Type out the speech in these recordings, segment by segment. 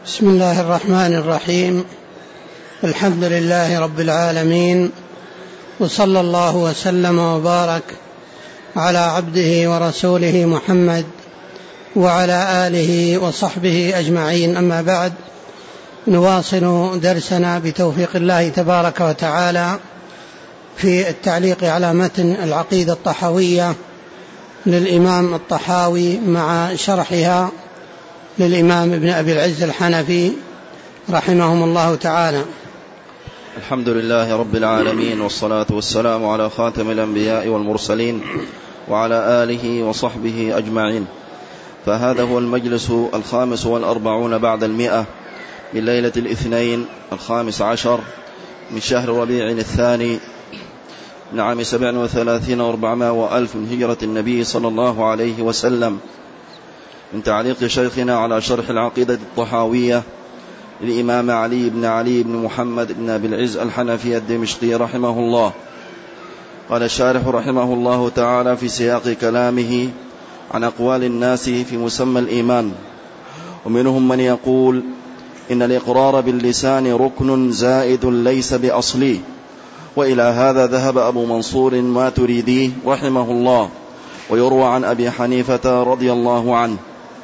بسم الله الرحمن الرحيم. الحمد لله رب العالمين، وصلى الله وسلم وبارك على عبده ورسوله محمد وعلى آله وصحبه أجمعين. أما بعد، نواصل درسنا بتوفيق الله تبارك وتعالى في التعليق على متن العقيدة الطحاوية للإمام الطحاوي مع شرحها للإمام ابن أبي العز الحنفي رحمهم الله تعالى. الحمد لله رب العالمين، والصلاة والسلام على خاتم الأنبياء والمرسلين وعلى آله وصحبه أجمعين. فهذا هو المجلس 45 بعد 100 من ليلة الاثنين 15 من شهر ربيع الثاني من عام 37 و400 وألف من هجرة النبي صلى الله عليه وسلم، من تعليق شيخنا على شرح العقيدة الطحاوية للإمام علي بن محمد بن أبي العز الحنفي الدمشقي رحمه الله. قال الشارح رحمه الله تعالى في سياق كلامه عن أقوال الناس في مسمى الإيمان: ومنهم من يقول إن الإقرار باللسان ركن زائد ليس بأصلي، وإلى هذا ذهب أبو منصور الماتريدي رحمه الله، ويروى عن أبي حنيفة رضي الله عنه.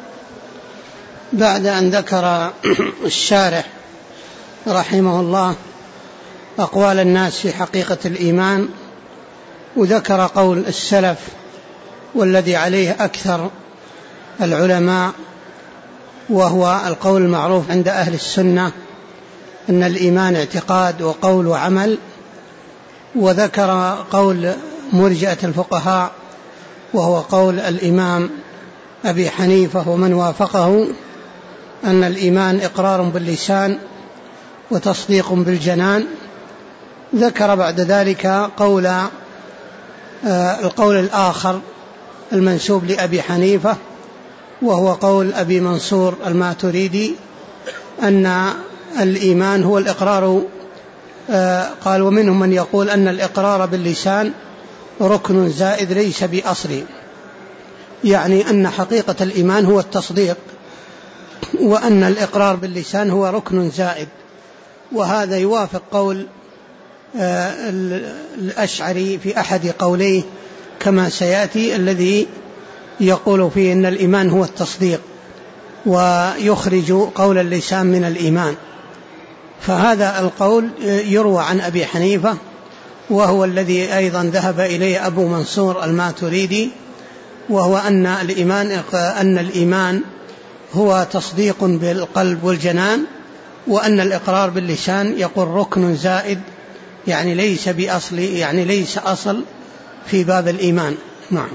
بعد أن ذكر الشارح رحمه الله أقوال الناس في حقيقة الإيمان، وذكر قول السلف والذي عليه أكثر العلماء، وهو القول المعروف عند أهل السنة أن الإيمان اعتقاد وقول وعمل، وذكر قول مرجئة الفقهاء وهو قول الإمام أبي حنيفة ومن وافقه أن الإيمان إقرار باللسان وتصديق بالجنان. ذكر بعد ذلك القول الآخر المنسوب لأبي حنيفة وهو قول أبي منصور الماتريدي أن الإيمان هو الإقرار. قال: ومنهم من يقول أن الإقرار باللسان ركن زائد ليس بأصل، يعني أن حقيقة الإيمان هو التصديق، وأن الإقرار باللسان هو ركن زائد. وهذا يوافق قول الأشعري في أحد قوليه كما سيأتي، الذي يقول فيه أن الإيمان هو التصديق ويخرج قول اللسان من الإيمان. فهذا القول يروى عن أبي حنيفة، وهو الذي أيضا ذهب إليه أبو منصور الماتريدي، وهو أن الإيمان هو تصديق بالقلب والجنان، وأن الإقرار باللسان يقول ركن زائد، يعني ليس بأصل، يعني ليس أصل في باب الإيمان. نعم.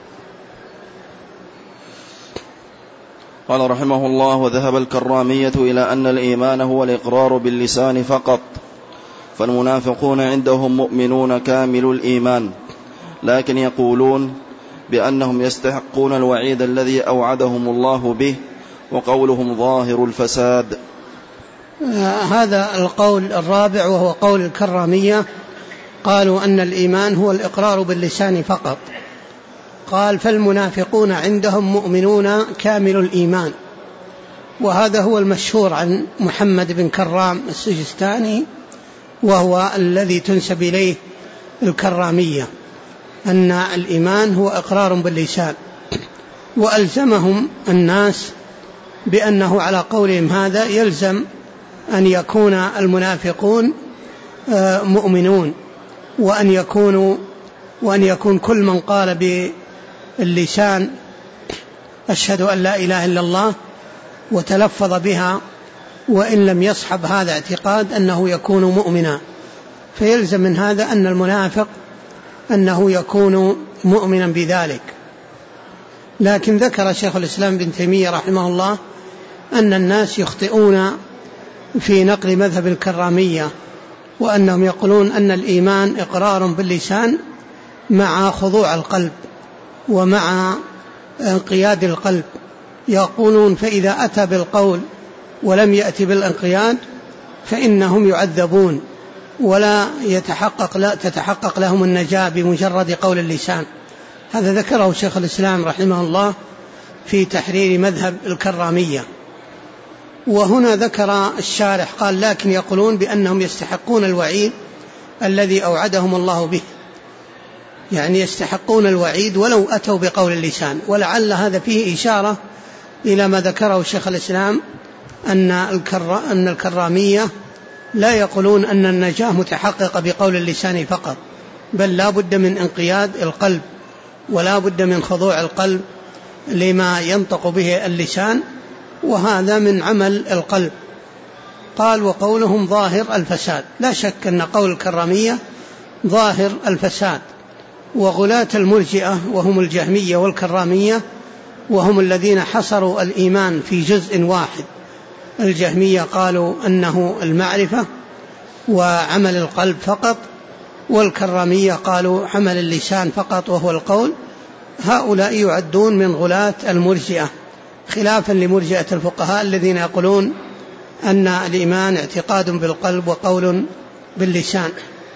قال رحمه الله: وذهب الكرامية إلى أن الإيمان هو الإقرار باللسان فقط، فالمنافقون عندهم مؤمنون كامل الإيمان، لكن يقولون بأنهم يستحقون الوعيد الذي أوعدهم الله به، وقولهم ظاهر الفساد. هذا القول الرابع وهو قول الكرامية، قالوا أن الإيمان هو الإقرار باللسان فقط. قال: فالمنافقون عندهم مؤمنون كامل الإيمان. وهذا هو المشهور عن محمد بن كرام السجستاني، وهو الذي تنسب إليه الكرامية، أن الإيمان هو إقرار باللسان. وألزمهم الناس بأنه على قولهم هذا يلزم أن يكون المنافقون مؤمنون، وأن يكون كل من قال باللسان أشهد أن لا إله إلا الله وتلفظ بها وإن لم يصحب هذا اعتقاد أنه يكون مؤمنا. فيلزم من هذا أن المنافق أنه يكون مؤمنا بذلك. لكن ذكر شيخ الإسلام بن تيمية رحمه الله أن الناس يخطئون في نقل مذهب الكرامية، وأنهم يقولون أن الإيمان إقرار باللسان مع خضوع القلب ومع انقياد القلب. يقولون فإذا أتى بالقول ولم يأتي بالانقياد فإنهم يعذبون ولا تتحقق لهم النجاة بمجرد قول اللسان. هذا ذكره شيخ الإسلام رحمه الله في تحرير مذهب الكرامية. وهنا ذكر الشارح قال لكن يقولون بأنهم يستحقون الوعيد الذي أوعدهم الله به، يعني يستحقون الوعيد ولو أتوا بقول اللسان. ولعل هذا فيه إشارة إلى ما ذكره شيخ الإسلام أن الكرامية لا يقولون أن النجاة متحققة بقول اللسان فقط، بل لا بد من انقياد القلب ولا بد من خضوع القلب لما ينطق به اللسان، وهذا من عمل القلب. قال وقولهم ظاهر الفساد، لا شك أن قول الكرامية ظاهر الفساد. وغلاة المرجئة وهم الجهمية والكرامية وهم الذين حصروا الإيمان في جزء واحد. الجهمية قالوا أنه المعرفة وعمل القلب فقط، والكرامية قالوا عمل اللسان فقط وهو القول. هؤلاء يعدون من غلاة المرجئة، خلافا لمرجئة الفقهاء الذين يقولون أن الإيمان اعتقاد بالقلب وقول باللسان.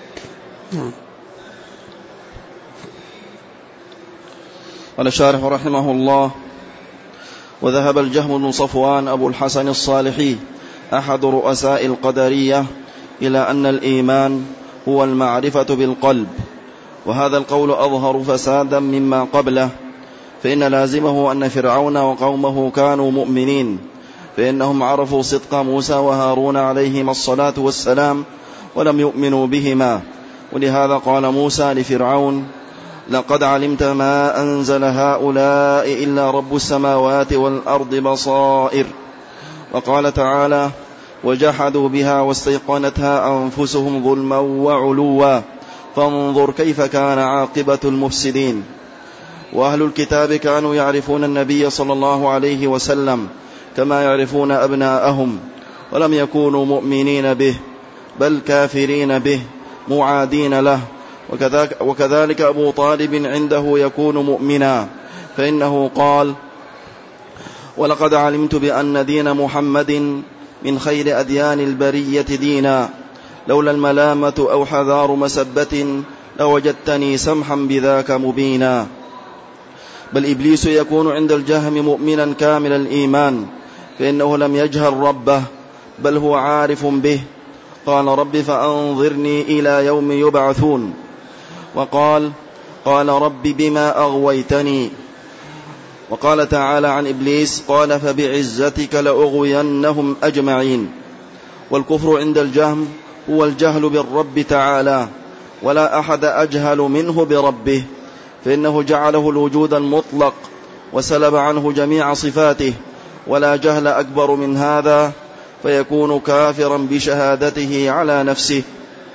قال الشارح رحمه الله: وذهب الجهم بن صفوان أبو الحسن الصالحي أحد رؤساء القدرية إلى أن الإيمان هو المعرفة بالقلب، وهذا القول أظهر فسادا مما قبله، فإن لازمه أن فرعون وقومه كانوا مؤمنين، فإنهم عرفوا صدق موسى وهارون عليهما الصلاة والسلام ولم يؤمنوا بهما. ولهذا قال موسى لفرعون: لقد علمت ما أنزل هؤلاء إلا رب السماوات والأرض بصائر. وقال تعالى: وجحدوا بها واستيقنتها أنفسهم ظلما وعلوا فانظر كيف كان عاقبة المفسدين. وأهل الكتاب كانوا يعرفون النبي صلى الله عليه وسلم كما يعرفون أبناءهم، ولم يكونوا مؤمنين به بل كافرين به معادين له. وكذلك أبو طالب عنده يكون مؤمنا، فإنه قال: ولقد علمت بأن دين محمد من خير أديان البرية دينا، لولا الملامة أو حذار مسبة لوجدتني سمحا بذاك مبينا. بل إبليس يكون عند الجهم مؤمنا كامل الإيمان، فإنه لم يجهل ربه بل هو عارف به. قال: رب فأنظرني إلى يوم يبعثون. وقال رب بما أغويتني. وقال تعالى عن إبليس: قال فبعزتك لأغوينهم أجمعين. والكفر عند الجهم هو الجهل بالرب تعالى، ولا أحد أجهل منه بربه، فإنه جعله الوجود المطلق وسلب عنه جميع صفاته، ولا جهل أكبر من هذا، فيكون كافرا بشهادته على نفسه.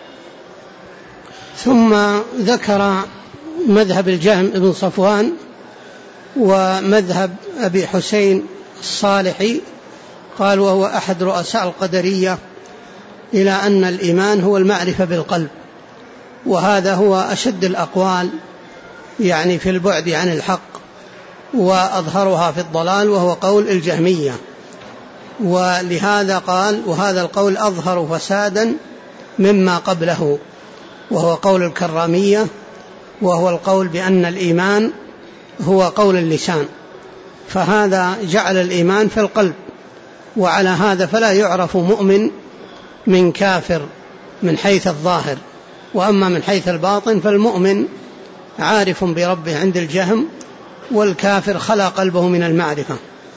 ثم ذكر مذهب الجهم بن صفوان ومذهب أبي حسين الصالحي، قال وهو أحد رؤساء القدرية، إلى أن الإيمان هو المعرفة بالقلب، وهذا هو أشد الأقوال يعني في البعد عن الحق وأظهرها في الضلال، وهو قول الجهمية. ولهذا قال: وهذا القول أظهر فسادا مما قبله، وهو قول الكرامية، وهو القول بأن الإيمان هو قول اللسان، فهذا جعل الإيمان في القلب، وعلى هذا فلا يعرف مؤمن من كافر من حيث الظاهر، وأما من حيث الباطن فالمؤمن عارف بربه عند الجهم، والكافر خلا قلبه من المعرفة.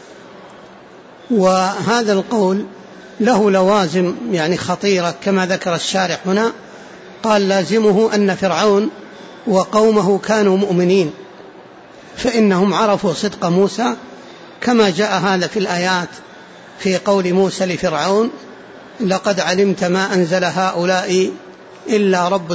وهذا القول له لوازم يعني خطيرة كما ذكر الشارح هنا. قال: لازمه أن فرعون وقومه كانوا مؤمنين، فإنهم عرفوا صدق موسى، كما جاء هذا في الآيات في قول موسى لفرعون: لقد علمت ما أنزل هؤلاء إلا رب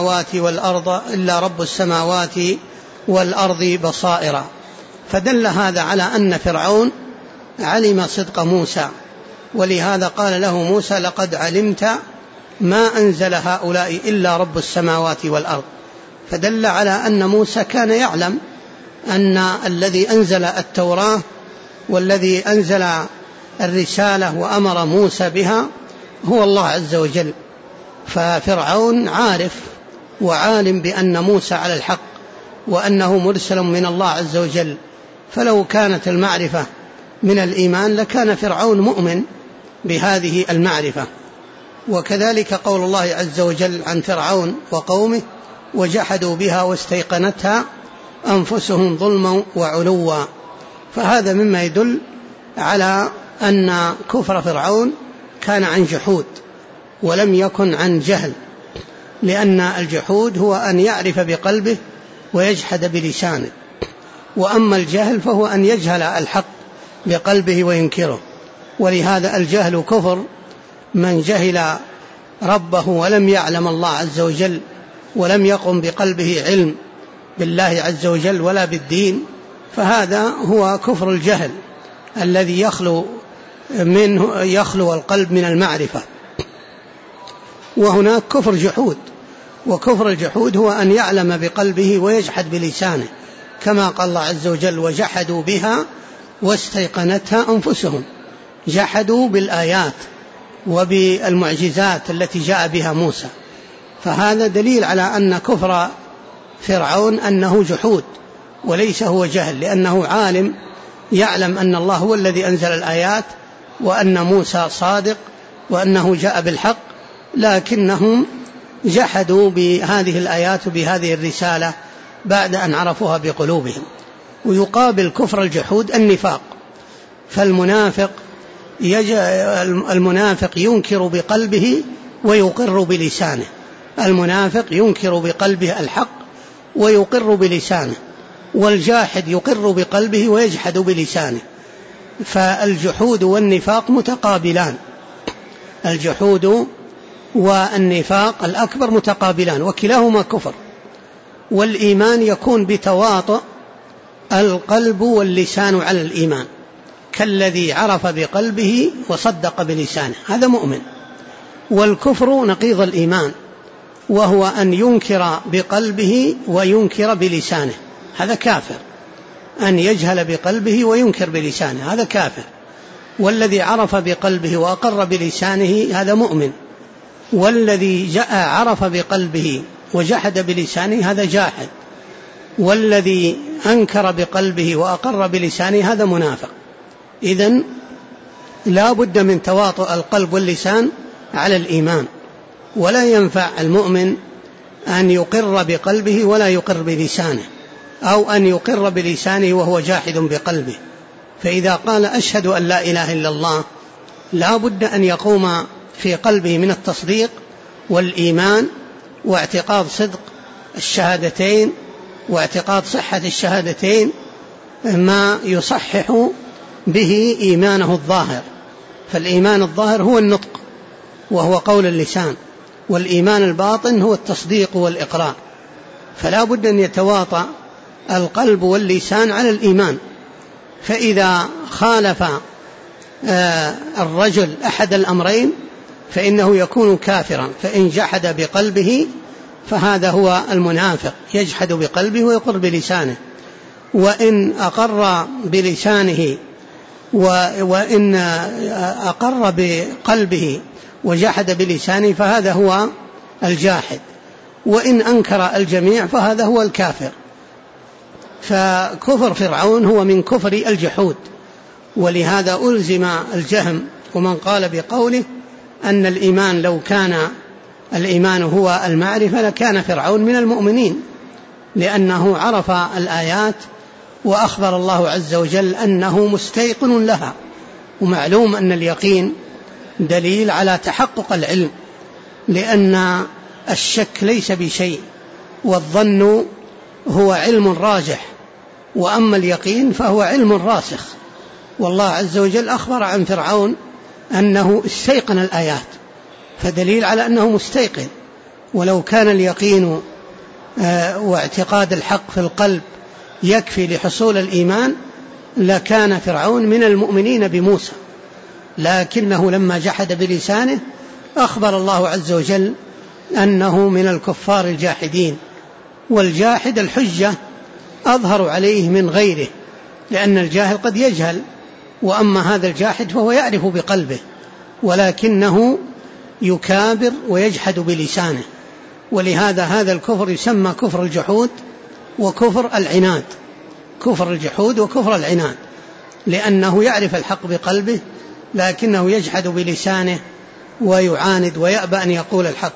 السماوات والأرض بصائر. فدل هذا على أن فرعون علم صدق موسى، ولهذا قال له موسى: لقد علمت ما أنزل هؤلاء إلا رب السماوات والأرض. فدل على أن موسى كان يعلم أن الذي أنزل التوراة والذي أنزل الرسالة وأمر موسى بها هو الله عز وجل. ففرعون عارف وعالم بأن موسى على الحق وأنه مرسل من الله عز وجل، فلو كانت المعرفة من الإيمان لكان فرعون مؤمن بهذه المعرفة. وكذلك قول الله عز وجل عن فرعون وقومه وجحدوا بها واستيقنتها أنفسهم ظلما وعلوا. فهذا مما يدل على أن كفر فرعون كان عن جحود ولم يكن عن جهل، لأن الجحود هو أن يعرف بقلبه ويجحد بلسانه، وأما الجهل فهو أن يجهل الحق بقلبه وينكره. ولهذا الجهل كفر، من جهل ربه ولم يعلم الله عز وجل ولم يقم بقلبه علم بالله عز وجل ولا بالدين، فهذا هو كفر الجهل الذي يخلو القلب من المعرفة. وهناك كفر جحود، وكفر الجحود هو أن يعلم بقلبه ويجحد بلسانه، كما قال الله عز وجل وجحدوا بها واستيقنتها أنفسهم. جحدوا بالآيات وبالمعجزات التي جاء بها موسى، فهذا دليل على أن كفر فرعون أنه جحود وليس هو جهل، لأنه عالم يعلم أن الله هو الذي أنزل الآيات وأن موسى صادق وأنه جاء بالحق، لكنهم جحدوا بهذه الآيات وبهذه الرسالة بعد أن عرفوها بقلوبهم. ويقابل كفر الجحود النفاق، فالمنافق ينكر بقلبه ويقر بلسانه. المنافق ينكر بقلبه الحق ويقر بلسانه، والجاحد يقر بقلبه ويجحد بلسانه. فالجحود والنفاق متقابلان، الجحود والنفاق الأكبر متقابلان وكلاهما كفر. والإيمان يكون بتواطؤ القلب واللسان على الإيمان، كالذي عرف بقلبه وصدق بلسانه، هذا مؤمن. والكفر نقيض الإيمان، وهو أن ينكر بقلبه وينكر بلسانه، هذا كافر. أن يجهل بقلبه وينكر بلسانه هذا كافر. والذي عرف بقلبه وأقر بلسانه هذا مؤمن. والذي عرف بقلبه وجحد بلسانه هذا جاحد. والذي أنكر بقلبه وأقر بلسانه هذا منافق. إذن لا بد من تواطؤ القلب واللسان على الإيمان، ولا ينفع المؤمن أن يقر بقلبه ولا يقر بلسانه، أو أن يقر بلسانه وهو جاحد بقلبه. فإذا قال أشهد أن لا إله إلا الله لا بد أن يقوم في قلبه من التصديق والإيمان واعتقاد صدق الشهادتين واعتقاد صحة الشهادتين ما يصحح به إيمانه الظاهر. فالإيمان الظاهر هو النطق وهو قول اللسان، والإيمان الباطن هو التصديق والإقرار. فلا بد أن يتواطأ القلب واللسان على الإيمان. فإذا خالف الرجل أحد الأمرين فإنه يكون كافرا. فإن جحد بقلبه فهذا هو المنافق، يجحد بقلبه ويقر بلسانه. وإن أقر بلسانه وإن أقر بقلبه وجحد بلسانه فهذا هو الجاحد. وإن أنكر الجميع فهذا هو الكافر. فكفر فرعون هو من كفر الجحود. ولهذا ألزم الجهم ومن قال بقوله أن الإيمان لو كان الإيمان هو المعرفة لكان فرعون من المؤمنين، لأنه عرف الآيات وأخبر الله عز وجل أنه مستيقن لها. ومعلوم أن اليقين دليل على تحقق العلم، لأن الشك ليس بشيء، والظن هو علم راجح، وأما اليقين فهو علم راسخ. والله عز وجل أخبر عن فرعون أنه استيقن الآيات، فدليل على أنه مستيقن. ولو كان اليقين واعتقاد الحق في القلب يكفي لحصول الإيمان لكان فرعون من المؤمنين بموسى، لكنه لما جحد بلسانه أخبر الله عز وجل أنه من الكفار الجاحدين. والجاحد الحجة أظهر عليه من غيره، لأن الجاهل قد يجهل، وأما هذا الجاحد فهو يعرف بقلبه ولكنه يكابر ويجحد بلسانه. ولهذا هذا الكفر يسمى كفر الجحود وكفر العناد. كفر الجحود وكفر العناد، لأنه يعرف الحق بقلبه لكنه يجحد بلسانه ويعاند ويأبى أن يقول الحق.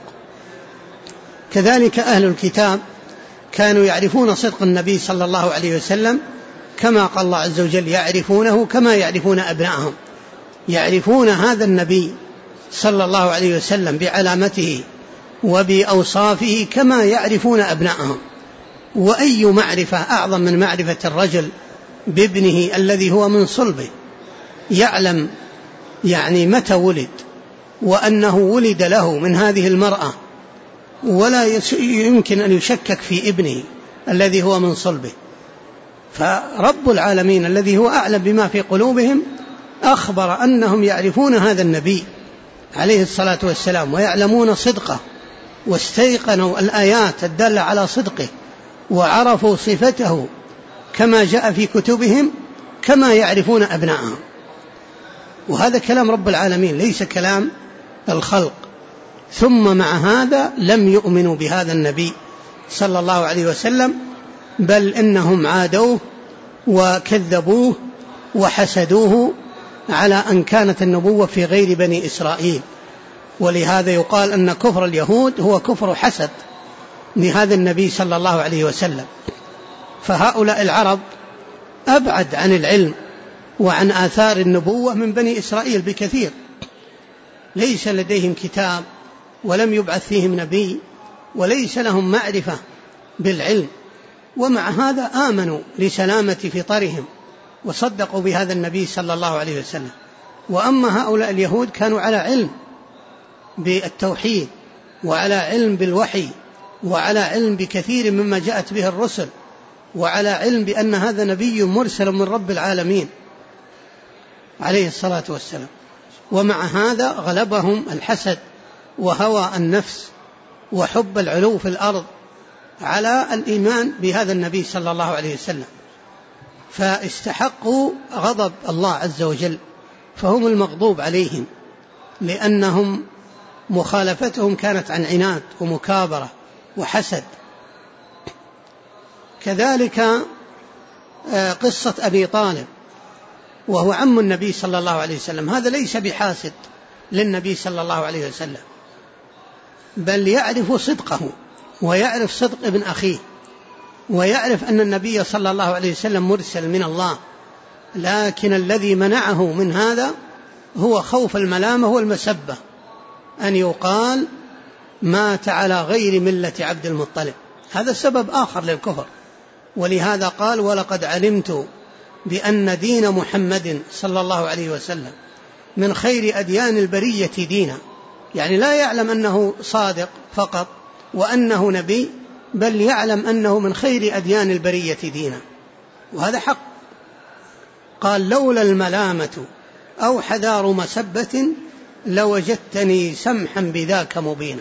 كذلك أهل الكتاب كانوا يعرفون صدق النبي صلى الله عليه وسلم، كما قال الله عز وجل يعرفونه كما يعرفون أبنائهم. يعرفون هذا النبي صلى الله عليه وسلم بعلامته وبأوصافه كما يعرفون أبنائهم. وأي معرفة أعظم من معرفة الرجل بابنه الذي هو من صلبه، يعلم يعني متى ولد وأنه ولد له من هذه المرأة، ولا يمكن أن يشكك في ابنه الذي هو من صلبه. فرب العالمين الذي هو أعلم بما في قلوبهم أخبر أنهم يعرفون هذا النبي عليه الصلاة والسلام ويعلمون صدقه، واستيقنوا الآيات الدالة على صدقه، وعرفوا صفته كما جاء في كتبهم كما يعرفون أبنائهم. وهذا كلام رب العالمين ليس كلام الخلق. ثم مع هذا لم يؤمنوا بهذا النبي صلى الله عليه وسلم، بل إنهم عادوه وكذبوه وحسدوه على أن كانت النبوة في غير بني إسرائيل. ولهذا يقال أن كفر اليهود هو كفر حسد لهذا النبي صلى الله عليه وسلم. فهؤلاء العرب أبعد عن العلم وعن آثار النبوة من بني إسرائيل بكثير، ليس لديهم كتاب ولم يبعث فيهم نبي وليس لهم معرفة بالعلم، ومع هذا آمنوا لسلامة فطرهم وصدقوا بهذا النبي صلى الله عليه وسلم. وأما هؤلاء اليهود كانوا على علم بالتوحيد وعلى علم بالوحي وعلى علم بكثير مما جاءت به الرسل، وعلى علم بأن هذا نبي مرسل من رب العالمين عليه الصلاة والسلام. ومع هذا غلبهم الحسد وهوى النفس وحب العلو في الأرض على الإيمان بهذا النبي صلى الله عليه وسلم، فاستحقوا غضب الله عز وجل، فهم المغضوب عليهم لأنهم مخالفتهم كانت عن عناد ومكابرة وحسد. كذلك قصة أبي طالب وهو عم النبي صلى الله عليه وسلم، هذا ليس بحاسد للنبي صلى الله عليه وسلم، بل يعرف صدقه ويعرف صدق ابن أخيه، ويعرف أن النبي صلى الله عليه وسلم مرسل من الله. لكن الذي منعه من هذا هو خوف الملامة والمسبة، أن يقال مات على غير ملة عبد المطلب، هذا سبب آخر للكفر. ولهذا قال ولقد علمت بأن دين محمد صلى الله عليه وسلم من خير أديان البرية دينا، يعني لا يعلم أنه صادق فقط وأنه نبي، بل يعلم أنه من خير أديان البرية دينا، وهذا حق. قال لولا الملامة أو حذار مسبة لوجدتني سمحا بذاك مبينا،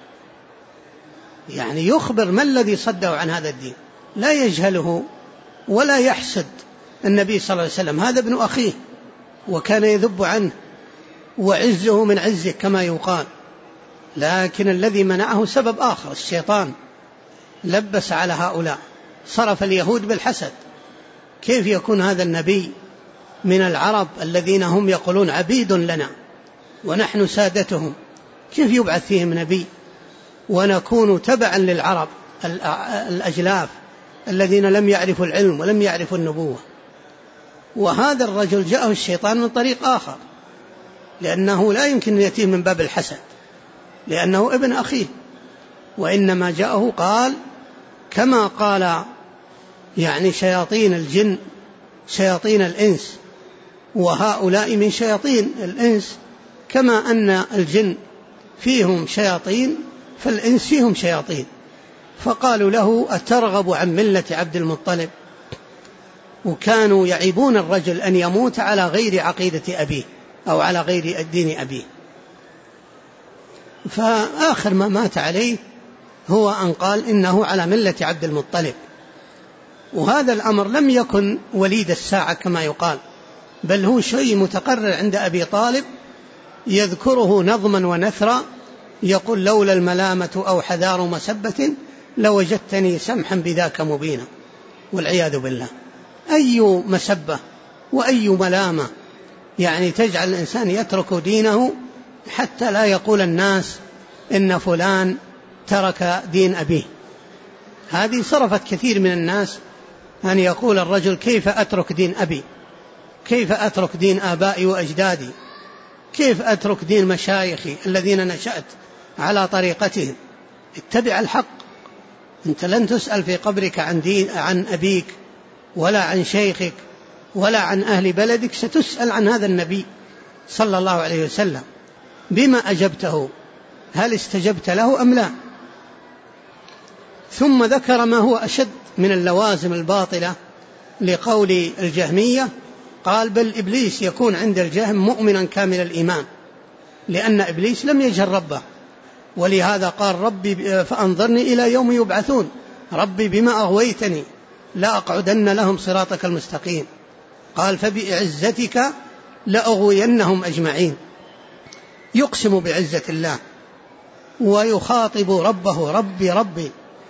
يعني يخبر ما الذي صده عن هذا الدين، لا يجهله ولا يحسد النبي صلى الله عليه وسلم، هذا ابن أخيه وكان يذب عنه وعزه من عزه كما يقال. لكن الذي منعه سبب آخر، الشيطان لبس على هؤلاء، صرف اليهود بالحسد. كيف يكون هذا النبي من العرب الذين هم يقولون عبيد لنا ونحن سادتهم، كيف يبعث فيهم نبي ونكون تبعا للعرب الأجلاف الذين لم يعرفوا العلم ولم يعرفوا النبوة؟ وهذا الرجل جاءه الشيطان من طريق آخر، لأنه لا يمكن أن يأتيه من باب الحسد لأنه ابن أخيه، وإنما جاءه قال كما قال يعني شياطين الجن شياطين الإنس، وهؤلاء من شياطين الإنس، كما أن الجن فيهم شياطين فالإنس فيهم شياطين. فقالوا له أترغب عن ملة عبد المطلب؟ وكانوا يعيبون الرجل أن يموت على غير عقيدة أبيه أو على غير دين أبيه. فآخر ما مات عليه هو أن قال إنه على ملة عبد المطلب. وهذا الأمر لم يكن وليد الساعة كما يقال، بل هو شيء متقرر عند أبي طالب، يذكره نظما ونثرا، يقول لولا الملامة أو حذار مسبة لوجدتني سمحا بذاك مبينا، والعياذ بالله. أي مسبة وأي ملامة يعني تجعل الإنسان يترك دينه حتى لا يقول الناس إن فلان ترك دين أبيه. هذه صرفت كثير من الناس أن يقول الرجل كيف أترك دين أبي، كيف أترك دين آبائي وأجدادي، كيف أترك دين مشايخي الذين نشأت على طريقتهم. اتبع الحق، أنت لن تسأل في قبرك عن أبيك ولا عن شيخك ولا عن أهل بلدك، ستسأل عن هذا النبي صلى الله عليه وسلم، بما أجبته، هل استجبت له أم لا؟ ثم ذكر ما هو أشد من اللوازم الباطلة لقول الجهمية، قال بل إبليس يكون عند الجهم مؤمنا كامل الإيمان، لأن إبليس لم يجهل ربه، ولهذا قال ربي فأنظرني إلى يوم يبعثون، ربي بما أغويتني لأقعدن لهم صراطك المستقيم، قال فبعزتك لأغوينهم أجمعين. يقسم بعزة الله ويخاطب ربه ربي ربي،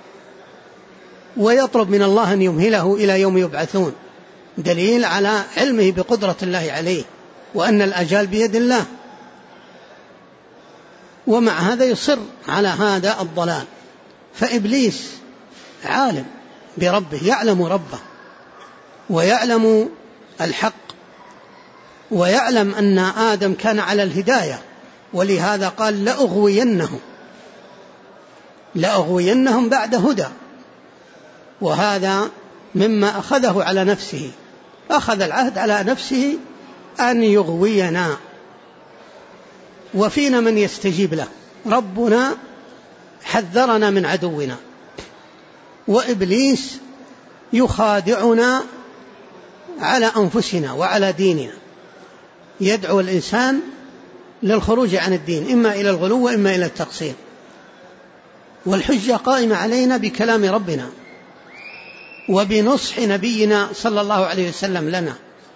ويطلب من الله أن يمهله إلى يوم يبعثون، دليل على علمه بقدرة الله عليه وأن الأجال بيد الله، ومع هذا يصر على هذا الضلال. فإبليس عالم بربه، يعلم ربه ويعلم الحق، ويعلم أن آدم كان على الهداية، ولهذا قال لأغوينهم بعد هدى. وهذا مما أخذه على نفسه، أخذ العهد على نفسه أن يغوينا، وفينا من يستجيب له. ربنا حذرنا من عدونا، وإبليس يخادعنا على أنفسنا وعلى ديننا، يدعو الإنسان للخروج عن الدين، إما إلى الغلو وإما إلى التقصير. والحجة قائمة علينا بكلام ربنا وبنصح نبينا صلى الله عليه وسلم لنا.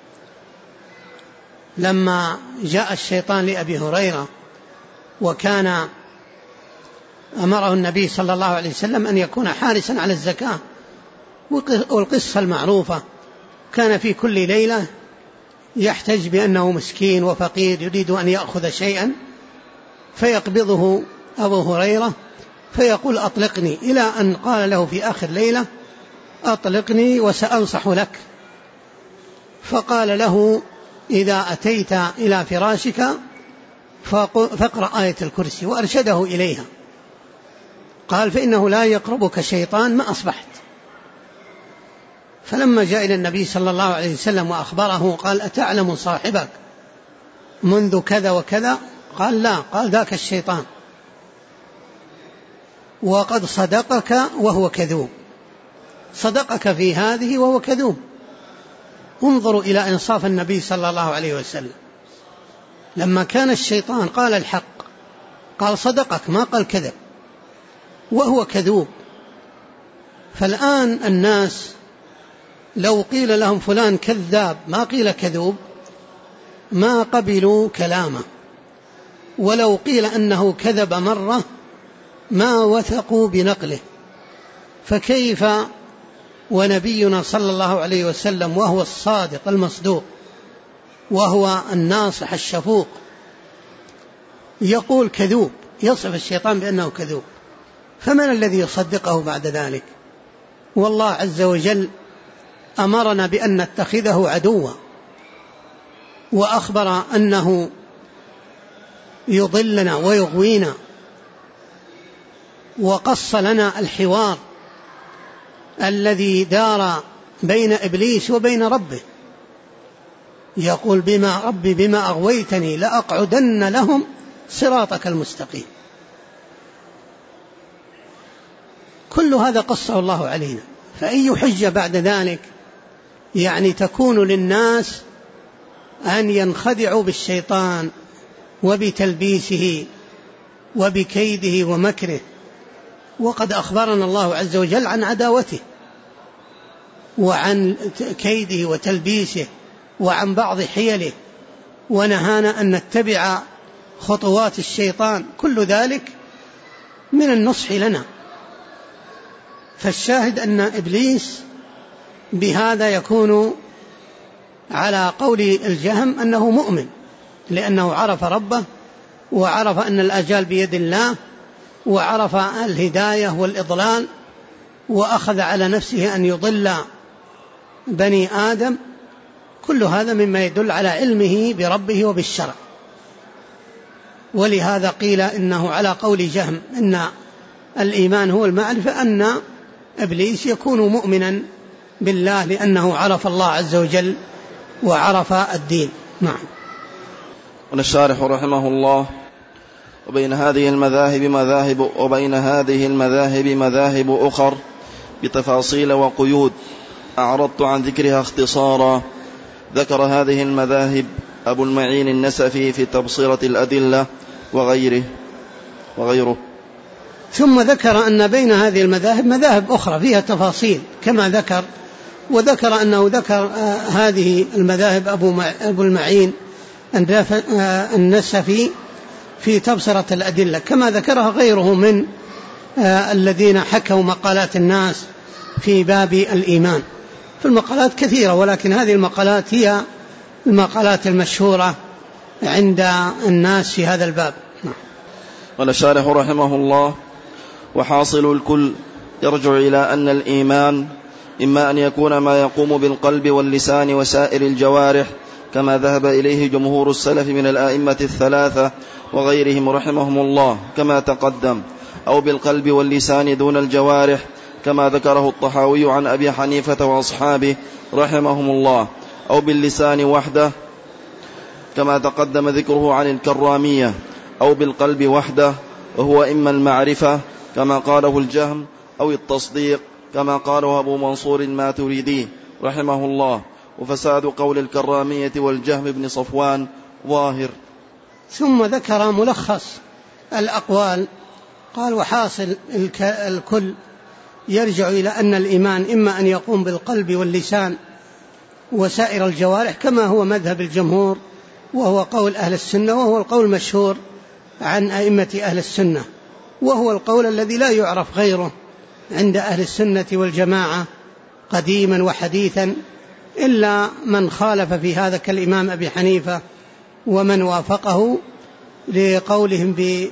لما جاء الشيطان لأبي هريرة وكان أمره النبي صلى الله عليه وسلم أن يكون حارسا على الزكاة، والقصة المعروفة، كان في كل ليلة يحتج بأنه مسكين وفقير يريد أن يأخذ شيئا، فيقبضه أبو هريرة فيقول أطلقني، إلى أن قال له في آخر ليلة أطلقني وسأنصح لك. فقال له إذا أتيت إلى فراشك فاقرأ آية الكرسي، وأرشده إليها. قال فإنه لا يقربك شيطان ما أصبحت. فلما جاء إلى النبي صلى الله عليه وسلم وأخبره قال أتعلم صاحبك منذ كذا وكذا؟ قال لا. قال ذاك الشيطان، وقد صدقك وهو كذوب، صدقك في هذه وهو كذوب. انظروا إلى إنصاف النبي صلى الله عليه وسلم، لما كان الشيطان قال الحق، قال صدقك، ما قال كذب، وهو كذوب. فالآن الناس لو قيل لهم فلان كذاب ما قيل كذوب ما قبلوا كلامه، ولو قيل أنه كذب مرة ما وثقوا بنقله. فكيف ونبينا صلى الله عليه وسلم وهو الصادق المصدوق وهو الناصح الشفوق يقول كذوب، يصف الشيطان بأنه كذوب؟ فمن الذي يصدقه بعد ذلك؟ والله عز وجل أمرنا بأن نتخذه عدوا، وأخبر أنه يضلنا ويغوينا، وقص لنا الحوار الذي دار بين إبليس وبين ربه، يقول بما أغويتني لأقعدن لهم صراطك المستقيم. كل هذا قصه الله علينا، فأي حجة بعد ذلك يعني تكون للناس أن ينخدعوا بالشيطان وبتلبيسه وبكيده ومكره، وقد أخبرنا الله عز وجل عن عداوته وعن كيده وتلبيسه وعن بعض حيله، ونهانا أن نتبع خطوات الشيطان، كل ذلك من النصح لنا. فالشاهد أن إبليس بهذا يكون على قول الجهم أنه مؤمن، لأنه عرف ربه وعرف أن الآجال بيد الله وعرف الهداية والإضلال، وأخذ على نفسه أن يضل بني آدم. كل هذا مما يدل على علمه بربه وبالشرع. ولهذا قيل إنه على قول جهم إن الإيمان هو المعرفة، أن إبليس يكون مؤمنا بالله لأنه عرف الله عز وجل وعرف الدين. نعم. والشارح رحمه الله: وبين هذه المذاهب مذاهب أخر بتفاصيل وقيود أعرضت عن ذكرها اختصارا. ذكر هذه المذاهب أبو المعين النسفي في تبصرة الأدلة وغيره. ثم ذكر أن بين هذه المذاهب مذاهب أخرى فيها تفاصيل كما ذكر، وذكر أنه ذكر هذه المذاهب أبو المعين النسفي في تبصرة الأدلة، كما ذكرها غيره من الذين حكوا مقالات الناس في باب الإيمان. فالمقالات كثيرة، ولكن هذه المقالات هي المقالات المشهورة عند الناس في هذا الباب. قال الشارح رحمه الله: وحاصل الكل يرجع إلى أن الإيمان إما أن يكون ما يقوم بالقلب واللسان وسائر الجوارح كما ذهب إليه جمهور السلف من الآئمة الثلاثة وغيرهم رحمهم الله كما تقدم، أو بالقلب واللسان دون الجوارح كما ذكره الطحاوي عن أبي حنيفة وأصحابه رحمهم الله، أو باللسان وحده كما تقدم ذكره عن الكرامية، أو بالقلب وحده وهو إما المعرفة كما قاله الجهم أو التصديق كما قاله أبو منصور الماتريدي رحمه الله. وفساد قول الكرامية والجهم بن صفوان ظاهر. ثم ذكر ملخص الأقوال، قال: وحاصل الكل يرجع إلى أن الإيمان إما أن يقوم بالقلب واللسان وسائر الجوارح كما هو مذهب الجمهور، وهو قول أهل السنة، وهو القول المشهور عن أئمة أهل السنة، وهو القول الذي لا يعرف غيره عند أهل السنة والجماعة قديما وحديثا، إلا من خالف في هذا كالإمام أبي حنيفة ومن وافقه لقولهم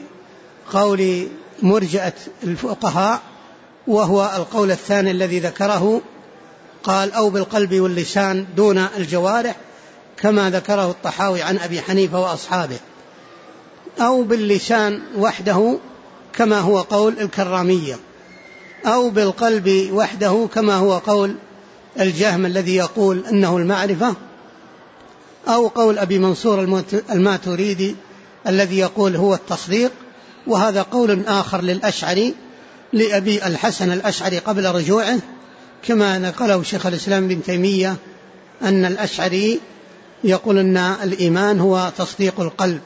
بقول مرجئة الفقهاء، وهو القول الثاني الذي ذكره، قال: أو بالقلب واللسان دون الجوارح كما ذكره الطحاوي عن أبي حنيفة وأصحابه، أو باللسان وحده كما هو قول الكرامية، أو بالقلب وحده كما هو قول الجهم الذي يقول أنه المعرفة، أو قول أبي منصور الماتريدي الذي يقول هو التصديق. وهذا قول آخر للأشعري لأبي الحسن الأشعري قبل رجوعه، كما نقله شيخ الإسلام بن تيمية أن الأشعري يقول أن الإيمان هو تصديق القلب.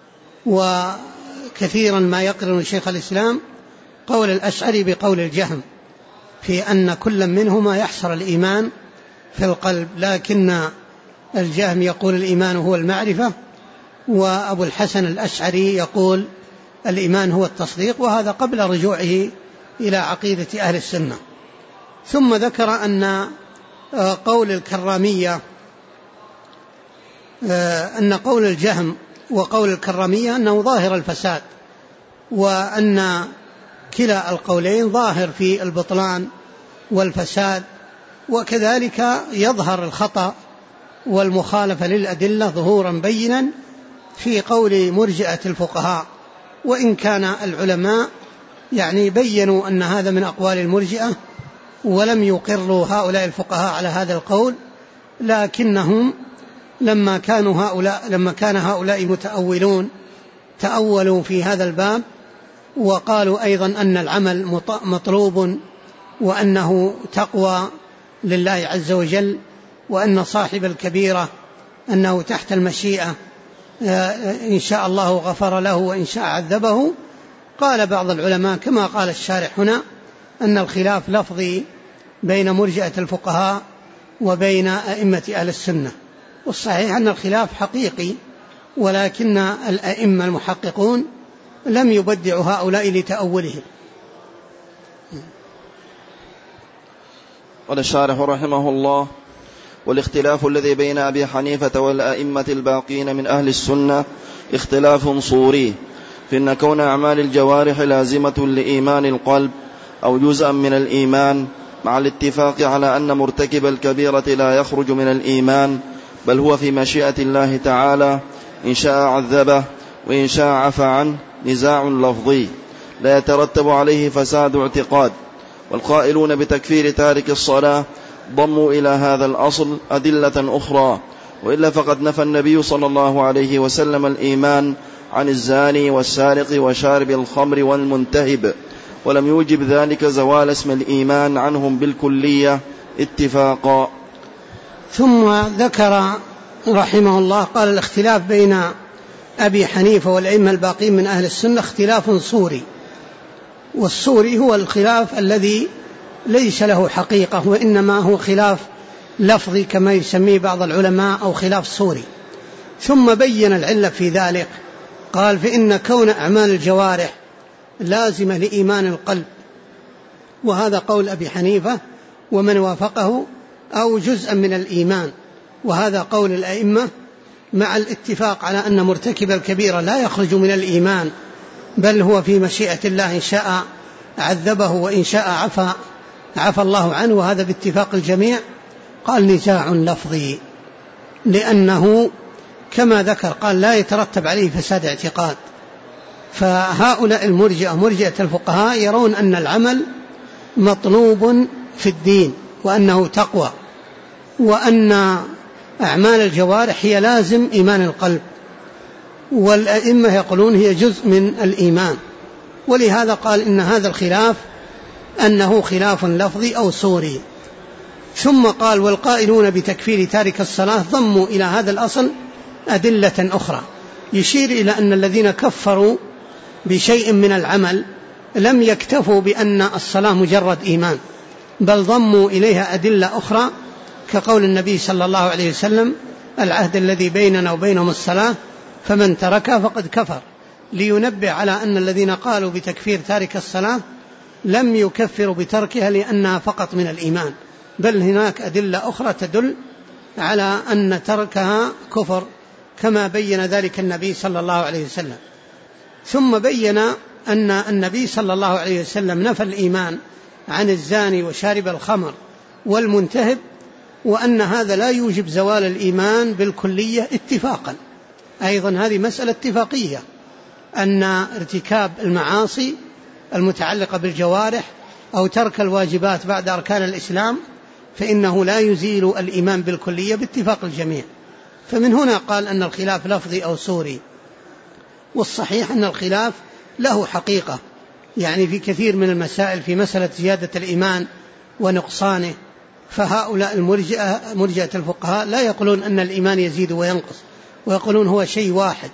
وكثيرا ما يقرن شيخ الإسلام قول الأشعري بقول الجهم في أن كل منهما يحصر الإيمان في القلب، لكن الجهم يقول الإيمان هو المعرفة، وأبو الحسن الأشعري يقول الإيمان هو التصديق، وهذا قبل رجوعه إلى عقيدة أهل السنة. ثم ذكر أن قول الكرامية أن قول الجهم وقول الكرامية أنه ظاهر الفساد، وأن كلا القولين ظاهر في البطلان والفساد، وكذلك يظهر الخطأ والمخالفة للأدلة ظهورا بينا في قول مرجئة الفقهاء، وإن كان العلماء بينوا أن هذا من أقوال المرجئة ولم يقروا هؤلاء الفقهاء على هذا القول، لكنهم لما كان هؤلاء متأولون تأولوا في هذا الباب، وقالوا أيضا أن العمل مطلوب وأنه تقوى لله عز وجل، وأن صاحب الكبيرة أنه تحت المشيئة، إن شاء الله غفر له وإن شاء عذبه. قال بعض العلماء كما قال الشارح هنا أن الخلاف لفظي بين مرجئة الفقهاء وبين أئمة أهل السنة، والصحيح أن الخلاف حقيقي، ولكن الأئمة المحققون لم يبدعوا هؤلاء لتأولهم. قال الشارح رحمه الله: والاختلاف الذي بين أبي حنيفة والأئمة الباقين من أهل السنة اختلاف صوري، في أن كون أعمال الجوارح لازمة لإيمان القلب أو جزءا من الإيمان، مع الاتفاق على أن مرتكب الكبيرة لا يخرج من الإيمان، بل هو في مشيئة الله تعالى، إن شاء عذبه وإن شاء عفى عنه، نزاع لفظي لا يترتب عليه فساد اعتقاد. والقائلون بتكفير تارك الصلاة ضموا إلى هذا الأصل أدلة أخرى، وإلا فقد نفى النبي صلى الله عليه وسلم الإيمان عن الزاني والسارق وشارب الخمر والمنتهب، ولم يوجب ذلك زوال اسم الإيمان عنهم بالكلية اتفاقا. ثم ذكر رحمه الله قال: الاختلاف بين أبي حنيفة والأئمة الباقين من أهل السنة اختلاف صوري، والصوري هو الخلاف الذي ليس له حقيقة، وإنما هو خلاف لفظي كما يسميه بعض العلماء، أو خلاف صوري. ثم بين العلة في ذلك، قال: فإن كون أعمال الجوارح لازمة لإيمان القلب، وهذا قول أبي حنيفة ومن وافقه، أو جزءا من الإيمان، وهذا قول الأئمة، مع الاتفاق على أن مرتكب الكبيرة لا يخرج من الإيمان، بل هو في مشيئة الله، إن شاء عذبه وإن شاء عفى الله عنه، وهذا باتفاق الجميع. قال: نزاع لفظي، لأنه كما ذكر قال لا يترتب عليه فساد اعتقاد. فهؤلاء المرجئة، مرجئة الفقهاء، يرون أن العمل مطلوب في الدين، وأنه تقوى، وأن أعمال الجوارح هي لازم إيمان القلب، والأئمة يقولون هي جزء من الإيمان. ولهذا قال إن هذا الخلاف أنه خلاف لفظي أو صوري. ثم قال: والقائلون بتكفير تارك الصلاة ضموا إلى هذا الأصل أدلة أخرى، يشير إلى أن الذين كفروا بشيء من العمل لم يكتفوا بأن الصلاة مجرد إيمان، بل ضموا إليها أدلة أخرى، كقول النبي صلى الله عليه وسلم: العهد الذي بيننا وبينهم الصلاة فمن تركها فقد كفر، لينبه على أن الذين قالوا بتكفير تارك الصلاة لم يكفروا بتركها لأنها فقط من الإيمان، بل هناك أدلة أخرى تدل على أن تركها كفر، كما بين ذلك النبي صلى الله عليه وسلم. ثم بين أن النبي صلى الله عليه وسلم نفى الإيمان عن الزاني وشارب الخمر والمنتهب، وأن هذا لا يوجب زوال الإيمان بالكلية اتفاقا. أيضا هذه مسألة اتفاقية، أن ارتكاب المعاصي المتعلقة بالجوارح أو ترك الواجبات بعد أركان الإسلام فإنه لا يزيل الإيمان بالكلية باتفاق الجميع. فمن هنا قال أن الخلاف لفظي أو صوري، والصحيح أن الخلاف له حقيقة، يعني في كثير من المسائل، في مسألة زيادة الإيمان ونقصانه، فهؤلاء مرجئة الفقهاء لا يقولون أن الإيمان يزيد وينقص، ويقولون هو شيء واحد،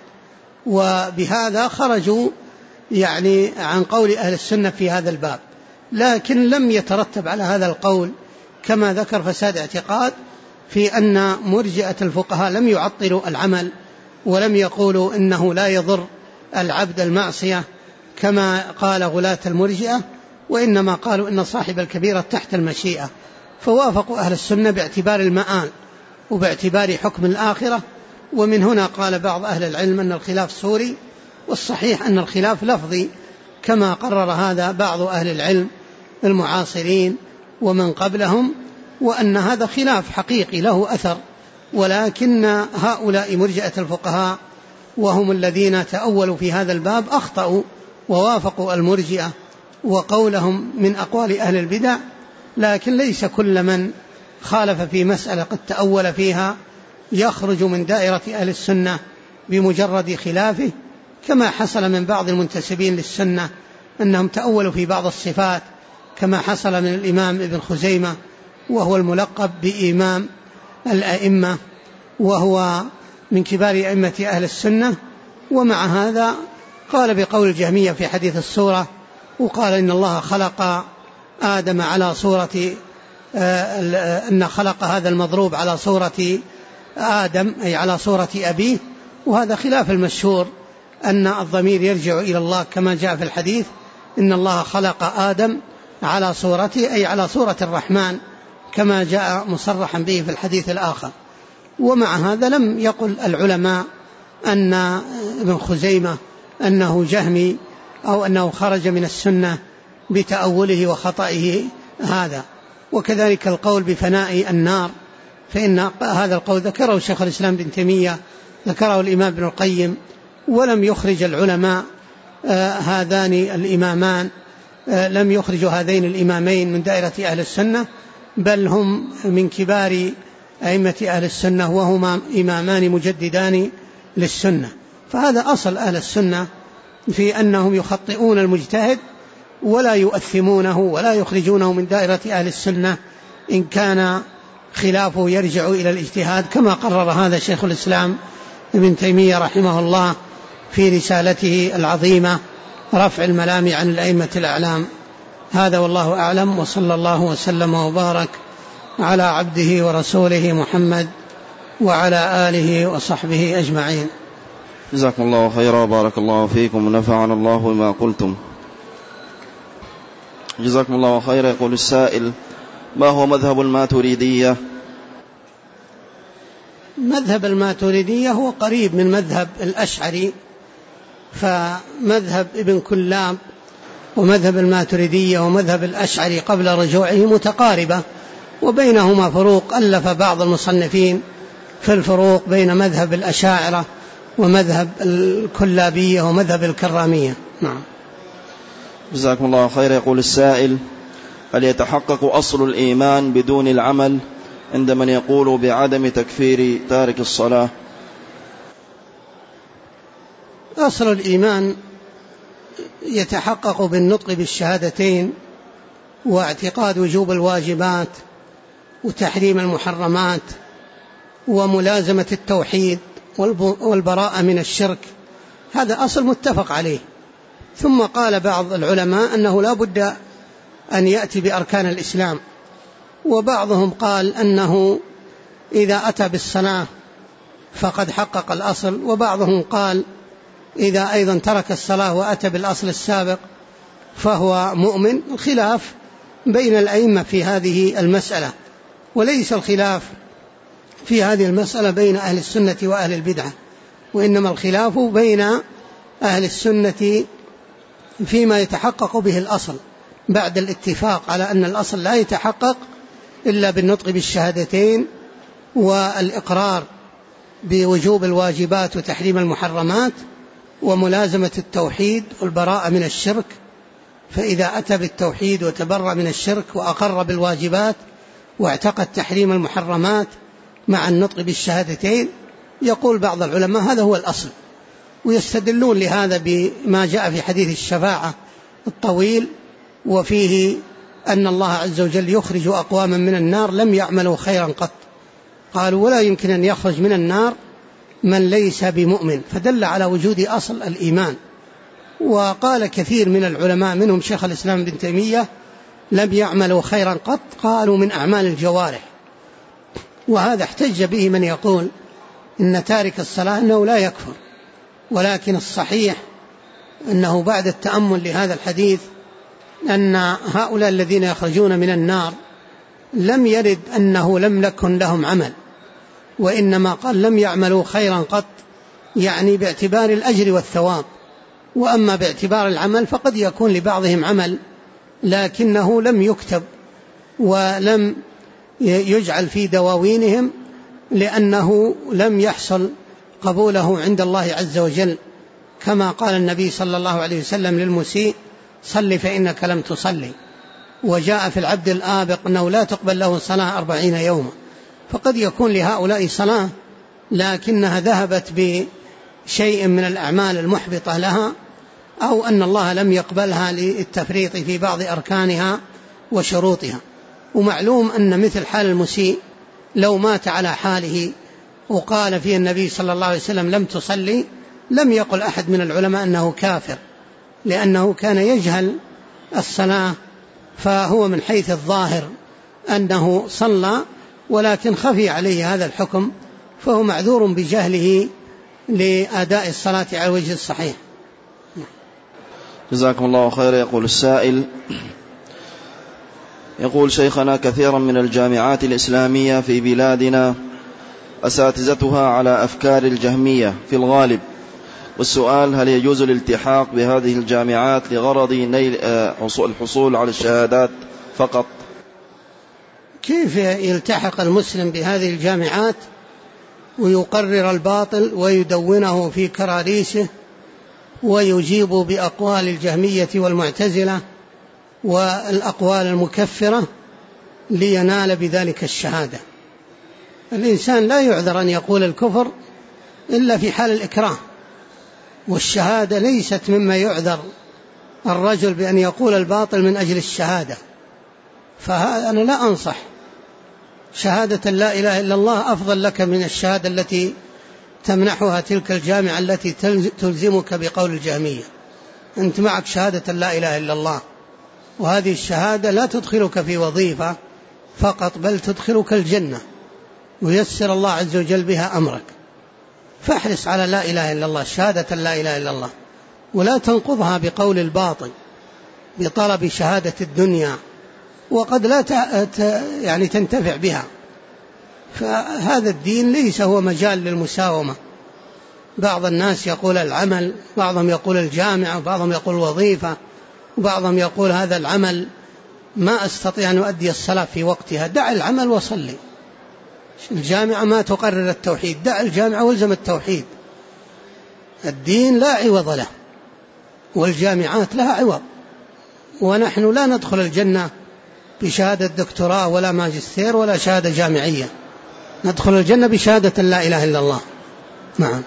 وبهذا خرجوا يعني عن قول أهل السنة في هذا الباب. لكن لم يترتب على هذا القول كما ذكر فساد اعتقاد، في أن مرجئة الفقهاء لم يعطلوا العمل، ولم يقولوا إنه لا يضر العبد المعصية كما قال غلاة المرجئة، وإنما قالوا إن صاحب الكبيرة تحت المشيئة، فوافقوا أهل السنة باعتبار المآل وباعتبار حكم الآخرة. ومن هنا قال بعض أهل العلم أن الخلاف صوري، والصحيح أن الخلاف لفظي كما قرر هذا بعض أهل العلم المعاصرين ومن قبلهم، وأن هذا خلاف حقيقي له أثر. ولكن هؤلاء مرجئة الفقهاء وهم الذين تأولوا في هذا الباب أخطأوا ووافقوا المرجئة، وقولهم من أقوال أهل البدع، لكن ليس كل من خالف في مسألة قد تأول فيها يخرج من دائرة أهل السنة بمجرد خلافه، كما حصل من بعض المنتسبين للسنة أنهم تأولوا في بعض الصفات، كما حصل من الإمام ابن خزيمة وهو الملقب بإمام الأئمة، وهو من كبار أئمة أهل السنة. ومع هذا قال بقول الجهمية في حديث السورة، وقال إن الله خلق آدم على صورة أن خلق هذا المضروب على صورة آدم، أي على صورة أبيه، وهذا خلاف المشهور أن الضمير يرجع إلى الله، كما جاء في الحديث إن الله خلق آدم على صورته، أي على صورة الرحمن كما جاء مصرحا به في الحديث الآخر. ومع هذا لم يقل العلماء أن ابن خزيمة أنه جهمي أو أنه خرج من السنة بتأوله وخطئه هذا. وكذلك القول بفناء النار، فإن هذا القول ذكره شيخ الإسلام ابن تيمية، ذكره الإمام ابن القيم، ولم يخرج العلماء هذان الإمامان، لم يخرجوا هذين الإمامين من دائرة أهل السنة، بل هم من كبار أئمة أهل السنة، وهما إمامان مجددان للسنة. فهذا أصل أهل السنة في أنهم يخطئون المجتهد ولا يؤثمونه ولا يخرجونه من دائرة أهل السنة إن كان خلافه يرجع إلى الاجتهاد، كما قرر هذا شيخ الإسلام ابن تيمية رحمه الله في رسالته العظيمة رفع الملام عن الأئمة الأعلام. هذا والله أعلم، وصلى الله وسلم وبارك على عبده ورسوله محمد وعلى آله وصحبه أجمعين. جزاكم الله خيرا، بارك الله فيكم ونفعنا الله بما قلتم. جزاكم الله خيرا. يقول السائل: ما هو مذهب الماتريدية؟ مذهب الماتريدية هو قريب من مذهب الأشعري، فمذهب ابن كلاب ومذهب الماتريدية ومذهب الأشعري قبل رجوعه متقاربة، وبينهما فروق ألف بعض المصنفين في الفروق بين مذهب الأشاعرة ومذهب الكلابية ومذهب الكرامية. نعم. جزاكم الله خير. يقول السائل: هل يتحقق أصل الإيمان بدون العمل عند من يقول بعدم تكفير تارك الصلاة؟ أصل الإيمان يتحقق بالنطق بالشهادتين واعتقاد وجوب الواجبات وتحريم المحرمات وملازمة التوحيد والبراءة من الشرك، هذا أصل متفق عليه. ثم قال بعض العلماء أنه لا بد أن يأتي بأركان الإسلام، وبعضهم قال أنه إذا أتى بالصلاة فقد حقق الأصل، وبعضهم قال إذا أيضا ترك الصلاة وأتى بالأصل السابق فهو مؤمن. الخلاف بين الأئمة في هذه المسألة، وليس الخلاف في هذه المسألة بين أهل السنة وأهل البدعة، وإنما الخلاف بين أهل السنة فيما يتحقق به الأصل بعد الاتفاق على أن الأصل لا يتحقق إلا بالنطق بالشهادتين والإقرار بوجوب الواجبات وتحريم المحرمات وملازمة التوحيد والبراءة من الشرك. فإذا أتى بالتوحيد وتبرأ من الشرك وأقر بالواجبات واعتقد تحريم المحرمات مع النطق بالشهادتين، يقول بعض العلماء هذا هو الأصل، ويستدلون لهذا بما جاء في حديث الشفاعة الطويل، وفيه أن الله عز وجل يخرج أقواما من النار لم يعملوا خيرا قط، قالوا ولا يمكن أن يخرج من النار من ليس بمؤمن، فدل على وجود أصل الإيمان. وقال كثير من العلماء منهم شيخ الإسلام ابن تيمية لم يعملوا خيرا قط، قالوا من أعمال الجوارح. وهذا احتج به من يقول إن تارك الصلاة أنه لا يكفر، ولكن الصحيح أنه بعد التأمل لهذا الحديث أن هؤلاء الذين يخرجون من النار لم يرد أنه لم يكن لهم عمل، وإنما قال لم يعملوا خيرا قط، يعني باعتبار الأجر والثواب. وأما باعتبار العمل فقد يكون لبعضهم عمل لكنه لم يكتب ولم يجعل في دواوينهم لأنه لم يحصل قبوله عند الله عز وجل، كما قال النبي صلى الله عليه وسلم للمسيء: صل فإنك لم تصلي. وجاء في العبد الآبق أنه لا تقبل له صلاة 40 يوما. فقد يكون لهؤلاء صلاة لكنها ذهبت بشيء من الأعمال المحبطة لها، أو أن الله لم يقبلها للتفريط في بعض أركانها وشروطها. ومعلوم أن مثل حال المسيء لو مات على حاله وقال فيه النبي صلى الله عليه وسلم لم تصلي، لم يقل أحد من العلماء أنه كافر، لأنه كان يجهل الصلاة، فهو من حيث الظاهر أنه صلى ولكن خفي عليه هذا الحكم، فهو معذور بجهله لأداء الصلاة على الوجه الصحيح. جزاكم الله خيرا. يقول السائل: يقول شيخنا: كثيرا من الجامعات الإسلامية في بلادنا أساتذتها على أفكار الجهمية في الغالب، والسؤال: هل يجوز الالتحاق بهذه الجامعات لغرض نيل الحصول على الشهادات فقط؟ كيف يلتحق المسلم بهذه الجامعات ويقرر الباطل ويدونه في كراريسه ويجيب بأقوال الجهمية والمعتزلة والأقوال المكفرة لينال بذلك الشهادة؟ الإنسان لا يعذر أن يقول الكفر إلا في حال الإكراه، والشهادة ليست مما يعذر الرجل بأن يقول الباطل من أجل الشهادة. فأنا لا أنصح. شهادة لا إله إلا الله أفضل لك من الشهادة التي تمنحها تلك الجامعة التي تلزمك بقول الجهمية. أنت معك شهادة لا إله إلا الله، وهذه الشهادة لا تدخلك في وظيفة فقط، بل تدخلك الجنة ويسر الله عز وجل بها أمرك. فاحرص على لا إله إلا الله، شهادة لا إله إلا الله، ولا تنقضها بقول الباطل بطلب شهادة الدنيا وقد لا يعني تنتفع بها. فهذا الدين ليس هو مجال للمساومة. بعض الناس يقول العمل، بعضهم يقول الجامعة، وبعضهم يقول الوظيفة، وبعضهم يقول هذا العمل ما أستطيع أن أؤدي الصلاة في وقتها. دع العمل وصلي. الجامعة ما تقرر التوحيد، دع الجامعة والزم التوحيد. الدين لا عوض له، والجامعات لها عوض. ونحن لا ندخل الجنة بشهادة دكتوراه ولا ماجستير ولا شهادة جامعية، ندخل الجنة بشهادة لا إله إلا الله. نعم.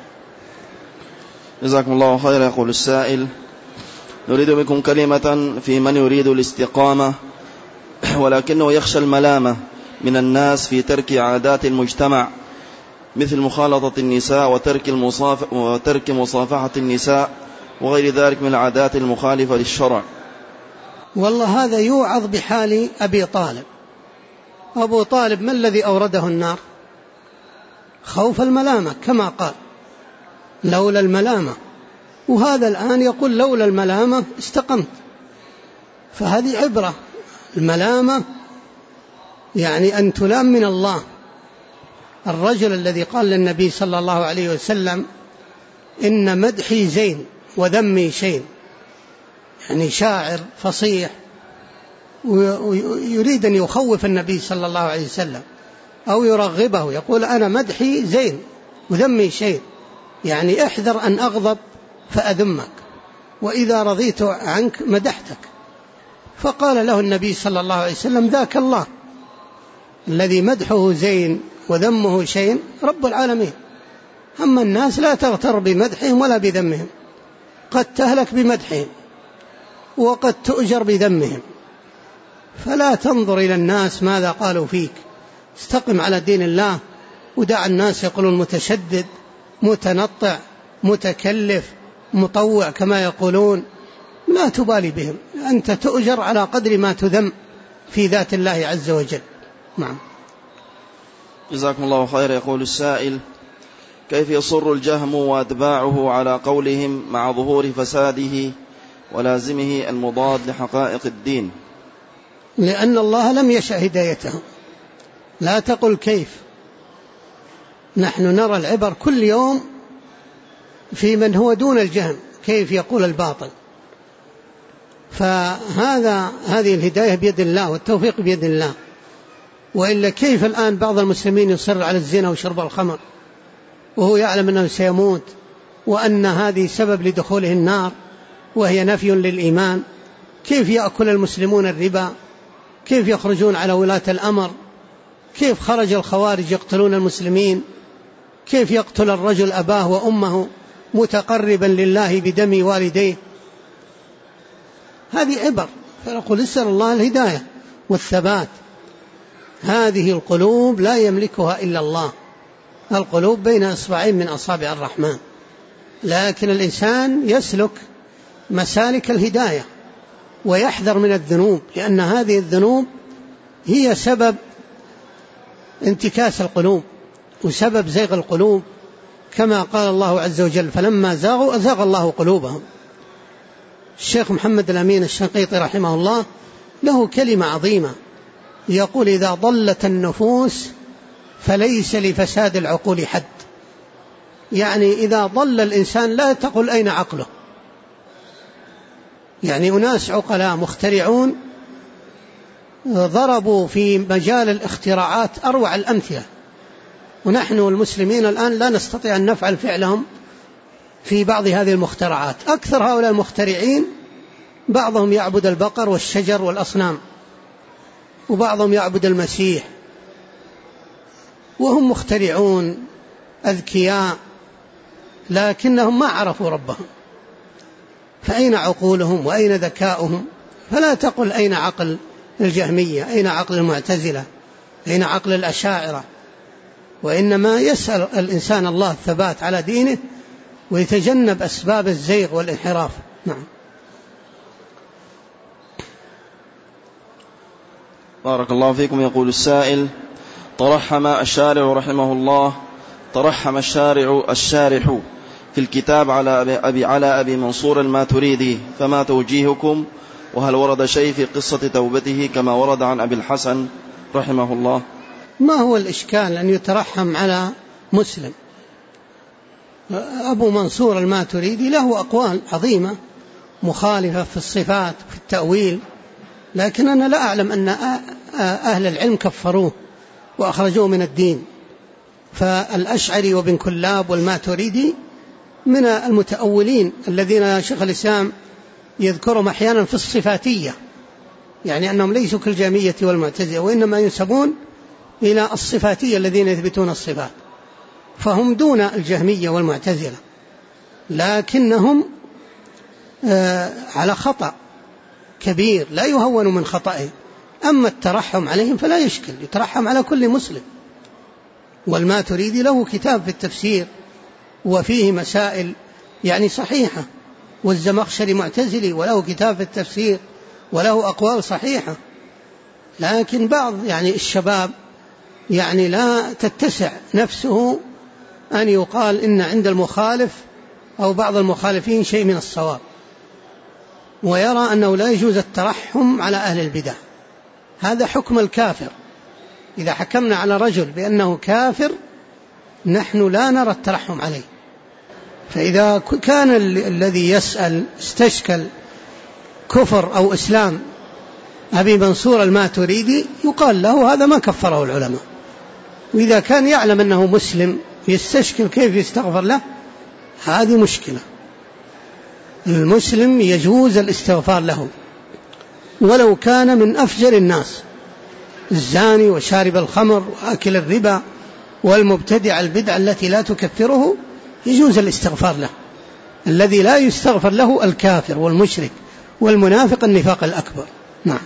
جزاكم الله خيرا. يقول السائل: نريد منكم كلمة في من يريد الاستقامة ولكنه يخشى الملامة من الناس في ترك عادات المجتمع مثل مخالطة النساء وترك مصافحة النساء وغير ذلك من العادات المخالفة للشرع. والله هذا يوعظ بحال أبي طالب. أبو طالب ما الذي أورده النار؟ خوف الملامة، كما قال لولا الملامة، وهذا الآن يقول لولا الملامة استقمت. فهذه عبرة. الملامة يعني أن تلام من الله. الرجل الذي قال للنبي صلى الله عليه وسلم: إن مدحي زين وذمي شين، يعني شاعر فصيح ويريد أن يخوف النبي صلى الله عليه وسلم أو يرغبه، يقول: أنا مدحي زين وذمي شين، يعني احذر أن أغضب فأذمك، وإذا رضيت عنك مدحتك. فقال له النبي صلى الله عليه وسلم: ذاك الله الذي مدحه زين وذمه شين رب العالمين. أما الناس لا تغتر بمدحهم ولا بذمهم، قد تهلك بمدحهم وقد تؤجر بذمهم. فلا تنظر إلى الناس ماذا قالوا فيك، استقم على دين الله، ودع الناس يقولون متشدد متنطع متكلف مطوع كما يقولون، لا تبالي بهم، أنت تؤجر على قدر ما تذم في ذات الله عز وجل. نعم. جزاكم الله خير. يقول السائل: كيف يصر الجهم وأتباعه على قولهم مع ظهور فساده ولازمه المضاد لحقائق الدين؟ لأن الله لم يشأ هدايتهم. لا تقل كيف، نحن نرى العبر كل يوم في من هو دون الجهم كيف يقول الباطل. هذه الهداية بيد الله والتوفيق بيد الله. وإلا كيف الآن بعض المسلمين يصر على الزنا وشرب الخمر وهو يعلم أنه سيموت وأن هذه سبب لدخوله النار وهي نفي للإيمان؟ كيف يأكل المسلمون الربا؟ كيف يخرجون على ولاة الأمر؟ كيف خرج الخوارج يقتلون المسلمين؟ كيف يقتل الرجل أباه وأمه متقربا لله بدم والديه؟ هذه عبر. فنقول اسأل الله الهداية والثبات. هذه القلوب لا يملكها إلا الله، القلوب بين إصبعين من أصابع الرحمن، لكن الإنسان يسلك مسالك الهداية ويحذر من الذنوب، لأن هذه الذنوب هي سبب انتكاس القلوب وسبب زيغ القلوب، كما قال الله عز وجل: فلما زاغوا أزاغ الله قلوبهم. الشيخ محمد الأمين الشنقيطي رحمه الله له كلمة عظيمة، يقول: إذا ضلت النفوس فليس لفساد العقول حد. يعني إذا ضل الإنسان لا تقل أين عقله. يعني أناس عقلاء مخترعون ضربوا في مجال الاختراعات أروع الأمثلة، ونحن المسلمين الآن لا نستطيع أن نفعل فعلهم في بعض هذه المخترعات. أكثر هؤلاء المخترعين بعضهم يعبد البقر والشجر والأصنام، وبعضهم يعبد المسيح، وهم مخترعون أذكياء، لكنهم ما عرفوا ربهم. فأين عقولهم وأين ذكاؤهم؟ فلا تقل أين عقل الجهمية، أين عقل المعتزلة، أين عقل الأشاعرة، وإنما يسأل الإنسان الله الثبات على دينه ويتجنب أسباب الزيغ والانحراف. نعم. بارك الله فيكم. يقول السائل: ترحم الشارع رحمه الله، ترحم الشارح في الكتاب على أبي منصور الماتريدي، فما توجيهكم؟ وهل ورد شيء في قصة توبته كما ورد عن أبي الحسن رحمه الله؟ ما هو الإشكال أن يترحم على مسلم؟ أبو منصور الماتريدي له أقوال عظيمة مخالفة في الصفات وفي التأويل، لكن أنا لا أعلم أن أهل العلم كفروه وأخرجوه من الدين. فالأشعري وابن كلاب والماتريدي من المتأولين الذين شيخ الإسلام يذكرهم أحيانا في الصفاتية، يعني أنهم ليسوا كالجهمية والمعتزلة، وإنما ينسبون إلى الصفاتية الذين يثبتون الصفات، فهم دون الجهمية والمعتزلة، لكنهم على خطأ كبير لا يهون من خطئهم. أما الترحم عليهم فلا يشكل، يترحم على كل مسلم. والماتريدي له كتاب في التفسير وفيه مسائل يعني صحيحة، والزمخشري معتزلي وله كتاب في التفسير وله أقوال صحيحة، لكن بعض يعني الشباب يعني لا تتسع نفسه أن يقال إن عند المخالف أو بعض المخالفين شيء من الصواب، ويرى أنه لا يجوز الترحم على أهل البدع. هذا حكم الكافر. إذا حكمنا على رجل بأنه كافر نحن لا نرى الترحم عليه. فإذا كان الذي يسأل استشكل كفر أو إسلام أبي منصور الماتريدي يقال له هذا ما كفره العلماء. وإذا كان يعلم أنه مسلم يستشكل كيف يستغفر له، هذه مشكلة. المسلم يجوز الاستغفار له ولو كان من أفجر الناس، الزاني وشارب الخمر وآكل الربا والمبتدع البدع التي لا تكفره يجوز الاستغفار له. الذي لا يستغفر له الكافر والمشرك والمنافق النفاق الأكبر. نعم.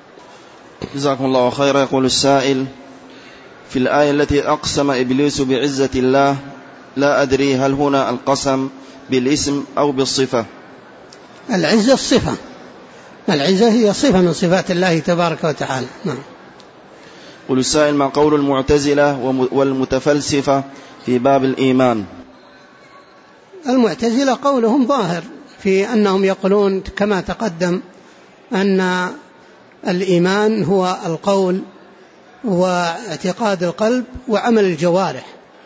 جزاكم الله خيرا. يقول السائل: في الآية التي أقسم إبليس بعزة الله، لا أدري هل هنا القسم بالاسم أو بالصفة؟ العزة الصفة، العزة هي صفة من صفات الله تبارك وتعالى. نعم. يقول السائل: ما قول المعتزلة والمتفلسفة في باب الإيمان؟ المعتزلة قولهم ظاهر في أنهم يقولون كما تقدم أن الإيمان هو القول واعتقاد القلب وعمل الجوارح،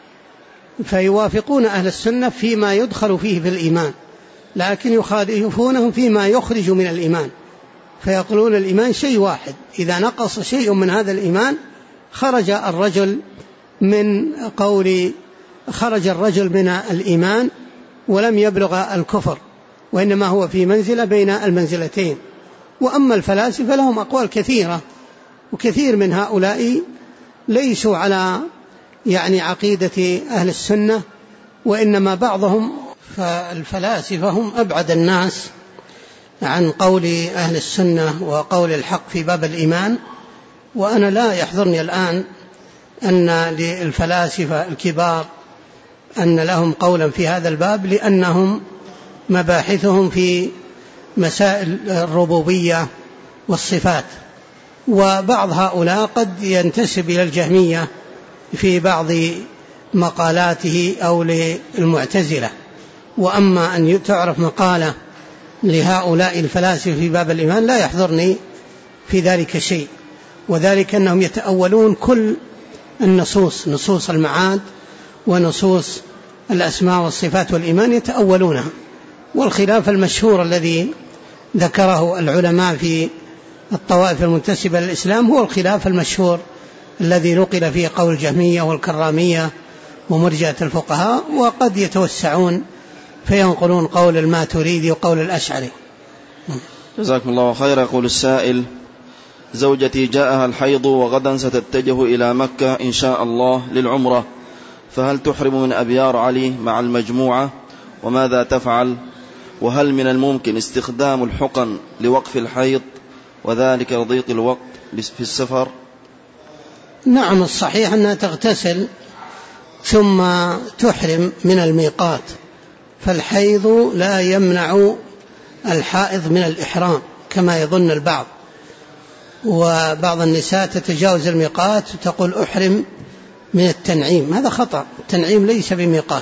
فيوافقون أهل السنة فيما يدخل فيه في الإيمان، لكن يخالفونهم فيما يخرج من الإيمان، فيقولون الإيمان شيء واحد، إذا نقص شيء من هذا الإيمان خرج الرجل من الإيمان ولم يبلغ الكفر، وإنما هو في منزلة بين المنزلتين. وأما الفلاسفة لهم أقوال كثيرة، وكثير من هؤلاء ليسوا على يعني عقيدة أهل السنة، وإنما بعضهم، فالفلاسفة هم أبعد الناس عن قول أهل السنة وقول الحق في باب الإيمان. وأنا لا يحضرني الآن أن للفلاسفة الكبار أن لهم قولا في هذا الباب، لأنهم مباحثهم في مسائل الربوبية والصفات، وبعض هؤلاء قد ينتسب إلى الجهمية في بعض مقالاته أو للمعتزلة. وأما أن تعرف مقالة لهؤلاء الفلاسفة في باب الإيمان لا يحضرني في ذلك شيء، وذلك أنهم يتأولون كل النصوص، نصوص المعاد ونصوص الأسماء والصفات والإيمان يتأولونها. والخلاف المشهور الذي ذكره العلماء في الطوائف المنتسبة للإسلام هو الخلاف المشهور الذي نقل فيه قول الجهمية والكرامية ومرجئة الفقهاء، وقد يتوسعون فينقلون قول الماتريدي وقول الأشعري. جزاكم الله خيرا. يقول السائل: زوجتي جاءها الحيض وغدا ستتجه إلى مكة إن شاء الله للعمرة، فهل تحرم من أبيار علي مع المجموعة؟ وماذا تفعل؟ وهل من الممكن استخدام الحقن لوقف الحيض وذلك لضيق الوقت في السفر؟ نعم، الصحيح أنها تغتسل ثم تحرم من الميقات، فالحيض لا يمنع الحائض من الإحرام كما يظن البعض، وبعض النساء تتجاوز الميقات وتقول أحرم من التنعيم. هذا خطأ، التنعيم ليس بميقات،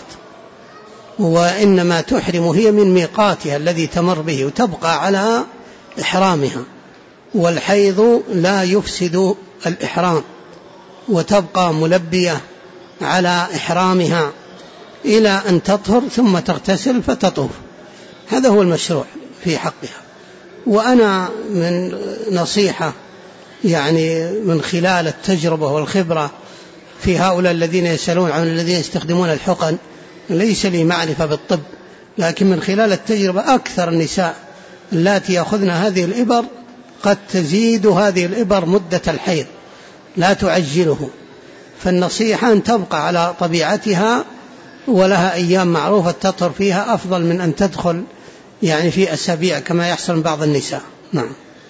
وإنما تحرم هي من ميقاتها الذي تمر به وتبقى على إحرامها، والحيض لا يفسد الإحرام وتبقى ملبية على إحرامها إلى أن تطهر ثم تغتسل فتطوف. هذا هو المشروع في حقها. وأنا من نصيحة يعني من خلال التجربة والخبرة في هؤلاء الذين يسألون عن الذين يستخدمون الحقن، ليس لي معرفة بالطب، لكن من خلال التجربة أكثر النساء التي يأخذن هذه الإبر قد تزيد هذه الإبر مدة الحيض لا تعجله، فالنصيحة أن تبقى على طبيعتها ولها أيام معروفة تطهر فيها أفضل من أن تدخل يعني في أسابيع كما يحصل من بعض النساء. نعم.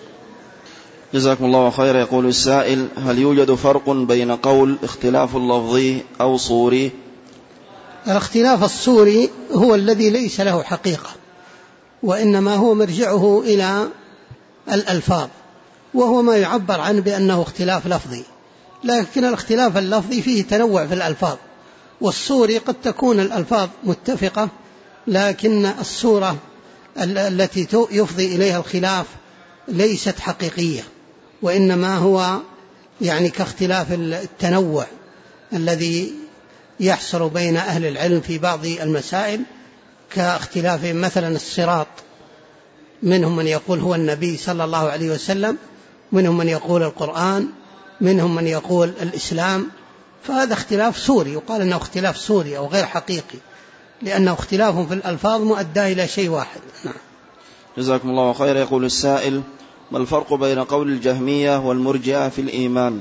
جزاكم الله خيرا. يقول السائل: هل يوجد فرق بين قول اختلاف لفظي أو صوري؟ الاختلاف الصوري هو الذي ليس له حقيقة، وإنما هو مرجعه إلى الألفاظ، وهو ما يعبر عنه بأنه اختلاف لفظي، لكن الاختلاف اللفظي فيه تنوع في الألفاظ، والصوري قد تكون الألفاظ متفقة لكن الصورة التي يفضي إليها الخلاف ليست حقيقية، وإنما هو يعني كاختلاف التنوع الذي يحصل بين أهل العلم في بعض المسائل، كاختلاف مثلا الصراط، منهم من يقول هو النبي صلى الله عليه وسلم، منهم من يقول القرآن، منهم من يقول الإسلام، فهذا اختلاف صوري، يقال أنه اختلاف صوري أو غير حقيقي لأنه اختلاف في الألفاظ مؤدى إلى شيء واحد. نعم. جزاكم الله خير. يقول السائل: ما الفرق بين قول الجهمية والمرجئة في الإيمان؟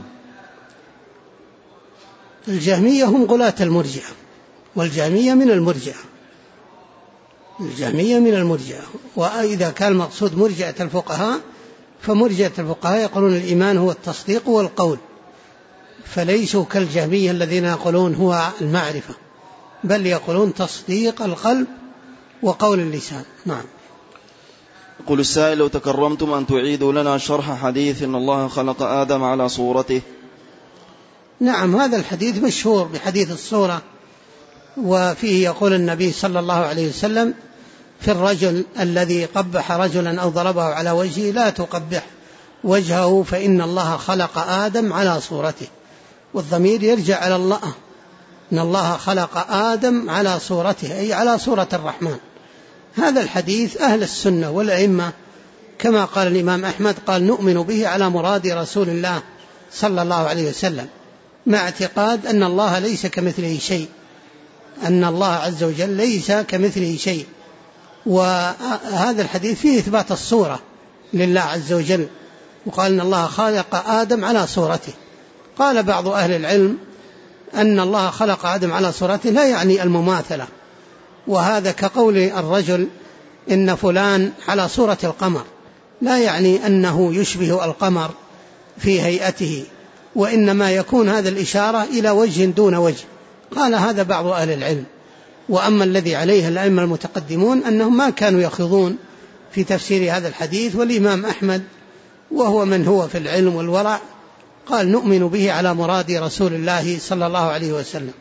الجهمية هم غلاة المرجئة، والجهمية من المرجئة، الجهمية من المرجئة. وإذا كان المقصود مرجئة الفقهاء فمرجئة الفقهاء يقولون الإيمان هو التصديق والقول، فليسوا كالجهمية الذين يقولون هو المعرفة، بل يقولون تصديق القلب وقول اللسان. نعم. يقول السائل: لو تكرمتم أن تعيدوا لنا شرح حديث إن الله خلق آدم على صورته. نعم، هذا الحديث مشهور بحديث الصورة، وفيه يقول النبي صلى الله عليه وسلم في الرجل الذي قبح رجلا أو ضربه على وجهه: لا تقبح وجهه فإن الله خلق آدم على صورته، والضمير يرجع على الله، إن الله خلق آدم على صورته أي على صورة الرحمن. هذا الحديث أهل السنة والأئمة كما قال الإمام أحمد قال نؤمن به على مراد رسول الله صلى الله عليه وسلم، مع اعتقاد أن الله ليس كمثله شيء، أن الله عز وجل ليس كمثله شيء. وهذا الحديث فيه إثبات الصورة لله عز وجل، وقال إن الله خلق آدم على صورته. قال بعض أهل العلم أن الله خلق آدم على صورته لا يعني المماثلة، وهذا كقول الرجل إن فلان على صورة القمر، لا يعني أنه يشبه القمر في هيئته، وإنما يكون هذا الإشارة إلى وجه دون وجه. قال هذا بعض أهل العلم. وأما الذي عليه الأئمة المتقدمون أنهم ما كانوا يخوضون في تفسير هذا الحديث، والإمام أحمد وهو من هو في العلم والورع قال نؤمن به على مراد رسول الله صلى الله عليه وسلم.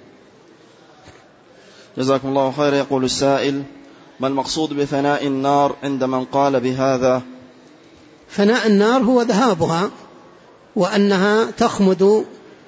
جزاكم الله خير. يقول السائل: ما المقصود بفناء النار عند من قال بهذا؟ فناء النار هو ذهابها، وأنها تخمد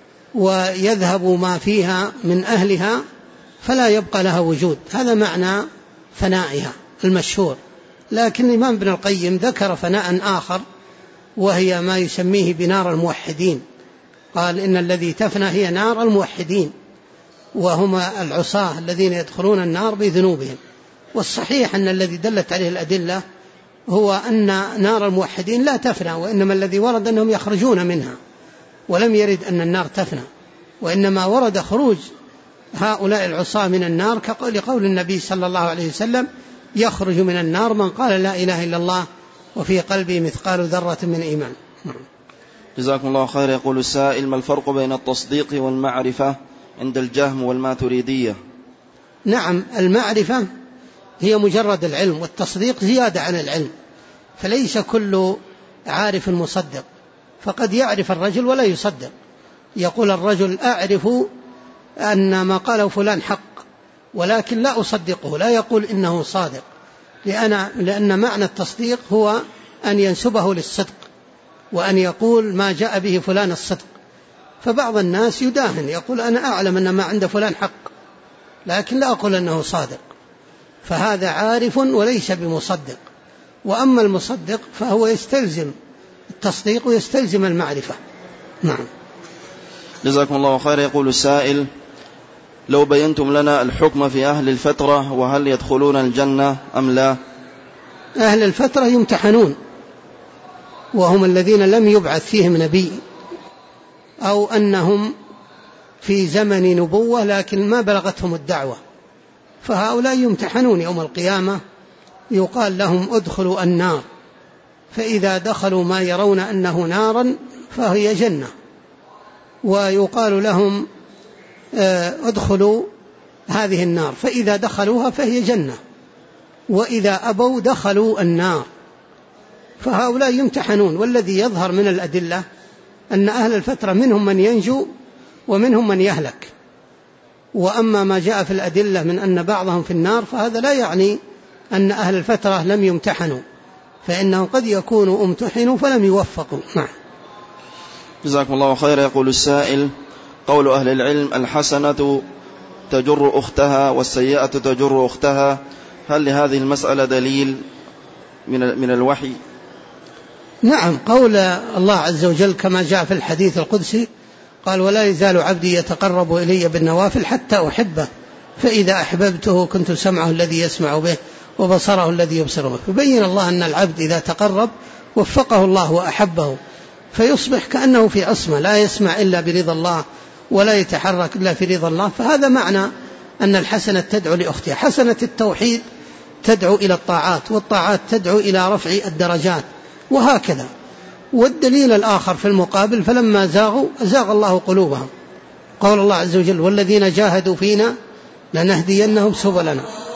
ويذهب ما فيها من أهلها فلا يبقى لها وجود، هذا معنى فنائها المشهور. لكن الإمام ابن القيم ذكر فناء آخر، وهي ما يسميه بنار الموحدين، قال إن الذي تفنى هي نار الموحدين، وهم العصاة الذين يدخلون النار بذنوبهم. والصحيح أن الذي دلت عليه الأدلة هو أن نار الموحدين لا تفنى، وإنما الذي ورد أنهم يخرجون منها، ولم يرد أن النار تفنى، وإنما ورد خروج هؤلاء العصاة من النار لقول النبي صلى الله عليه وسلم: يخرج من النار من قال لا إله إلا الله وفي قلبه مثقال ذرة من إيمان. جزاكم الله خير. يقول السائل: ما الفرق بين التصديق والمعرفة عند الجهم والماتريدية؟ نعم، المعرفة هي مجرد العلم، والتصديق زيادة عن العلم، فليس كل عارف مصدق، فقد يعرف الرجل ولا يصدق. يقول الرجل: أعرف أن ما قاله فلان حق، ولكن لا أصدقه، لا يقول إنه صادق، لأن معنى التصديق هو أن ينسبه للصدق، وأن يقول ما جاء به فلان الصدق. فبعض الناس يداهن، يقول: أنا أعلم أن ما عند فلان حق، لكن لا أقول أنه صادق، فهذا عارف وليس بمصدق. وأما المصدق فهو يستلزم التصديق ويستلزم المعرفة. نعم. جزاكم الله خير. يقول السائل: لو بينتم لنا الحكم في أهل الفترة، وهل يدخلون الجنة أم لا؟ أهل الفترة يمتحنون، وهم الذين لم يبعث فيهم نبي، أو أنهم في زمن نبوة لكن ما بلغتهم الدعوة، فهؤلاء يمتحنون يوم القيامة. يقال لهم: ادخلوا النار، فإذا دخلوا ما يرون أنه نارا فهي جنة، ويقال لهم: ادخلوا هذه النار، فإذا دخلوها فهي جنة، وإذا أبوا دخلوا النار. فهؤلاء يمتحنون. والذي يظهر من الأدلة أن أهل الفترة منهم من ينجو ومنهم من يهلك. وأما ما جاء في الأدلة من أن بعضهم في النار فهذا لا يعني أن أهل الفترة لم يمتحنوا، فإنهم قد يكونوا امتحنوا فلم يوفقوا. جزاكم الله خير. يقول السائل: قول أهل العلم: الحسنة تجر أختها والسيئة تجر أختها، هل لهذه المسألة دليل من الوحي؟ نعم، قول الله عز وجل كما جاء في الحديث القدسي، قال: ولا يزال عبدي يتقرب إلي بالنوافل حتى أحبه، فإذا أحببته كنت سمعه الذي يسمع به وبصره الذي يبصر به. فبين الله أن العبد إذا تقرب وفقه الله وأحبه، فيصبح كأنه في عصمة، لا يسمع إلا برضا الله ولا يتحرك إلا في رضا الله. فهذا معنى أن الحسنة تدعو لأختها. حسنة التوحيد تدعو إلى الطاعات، والطاعات تدعو إلى رفع الدرجات، وهكذا. والدليل الآخر في المقابل: فلما زاغوا أزاغ الله قلوبهم، قول الله عز وجل: والذين جاهدوا فينا لنهدينهم سبلنا.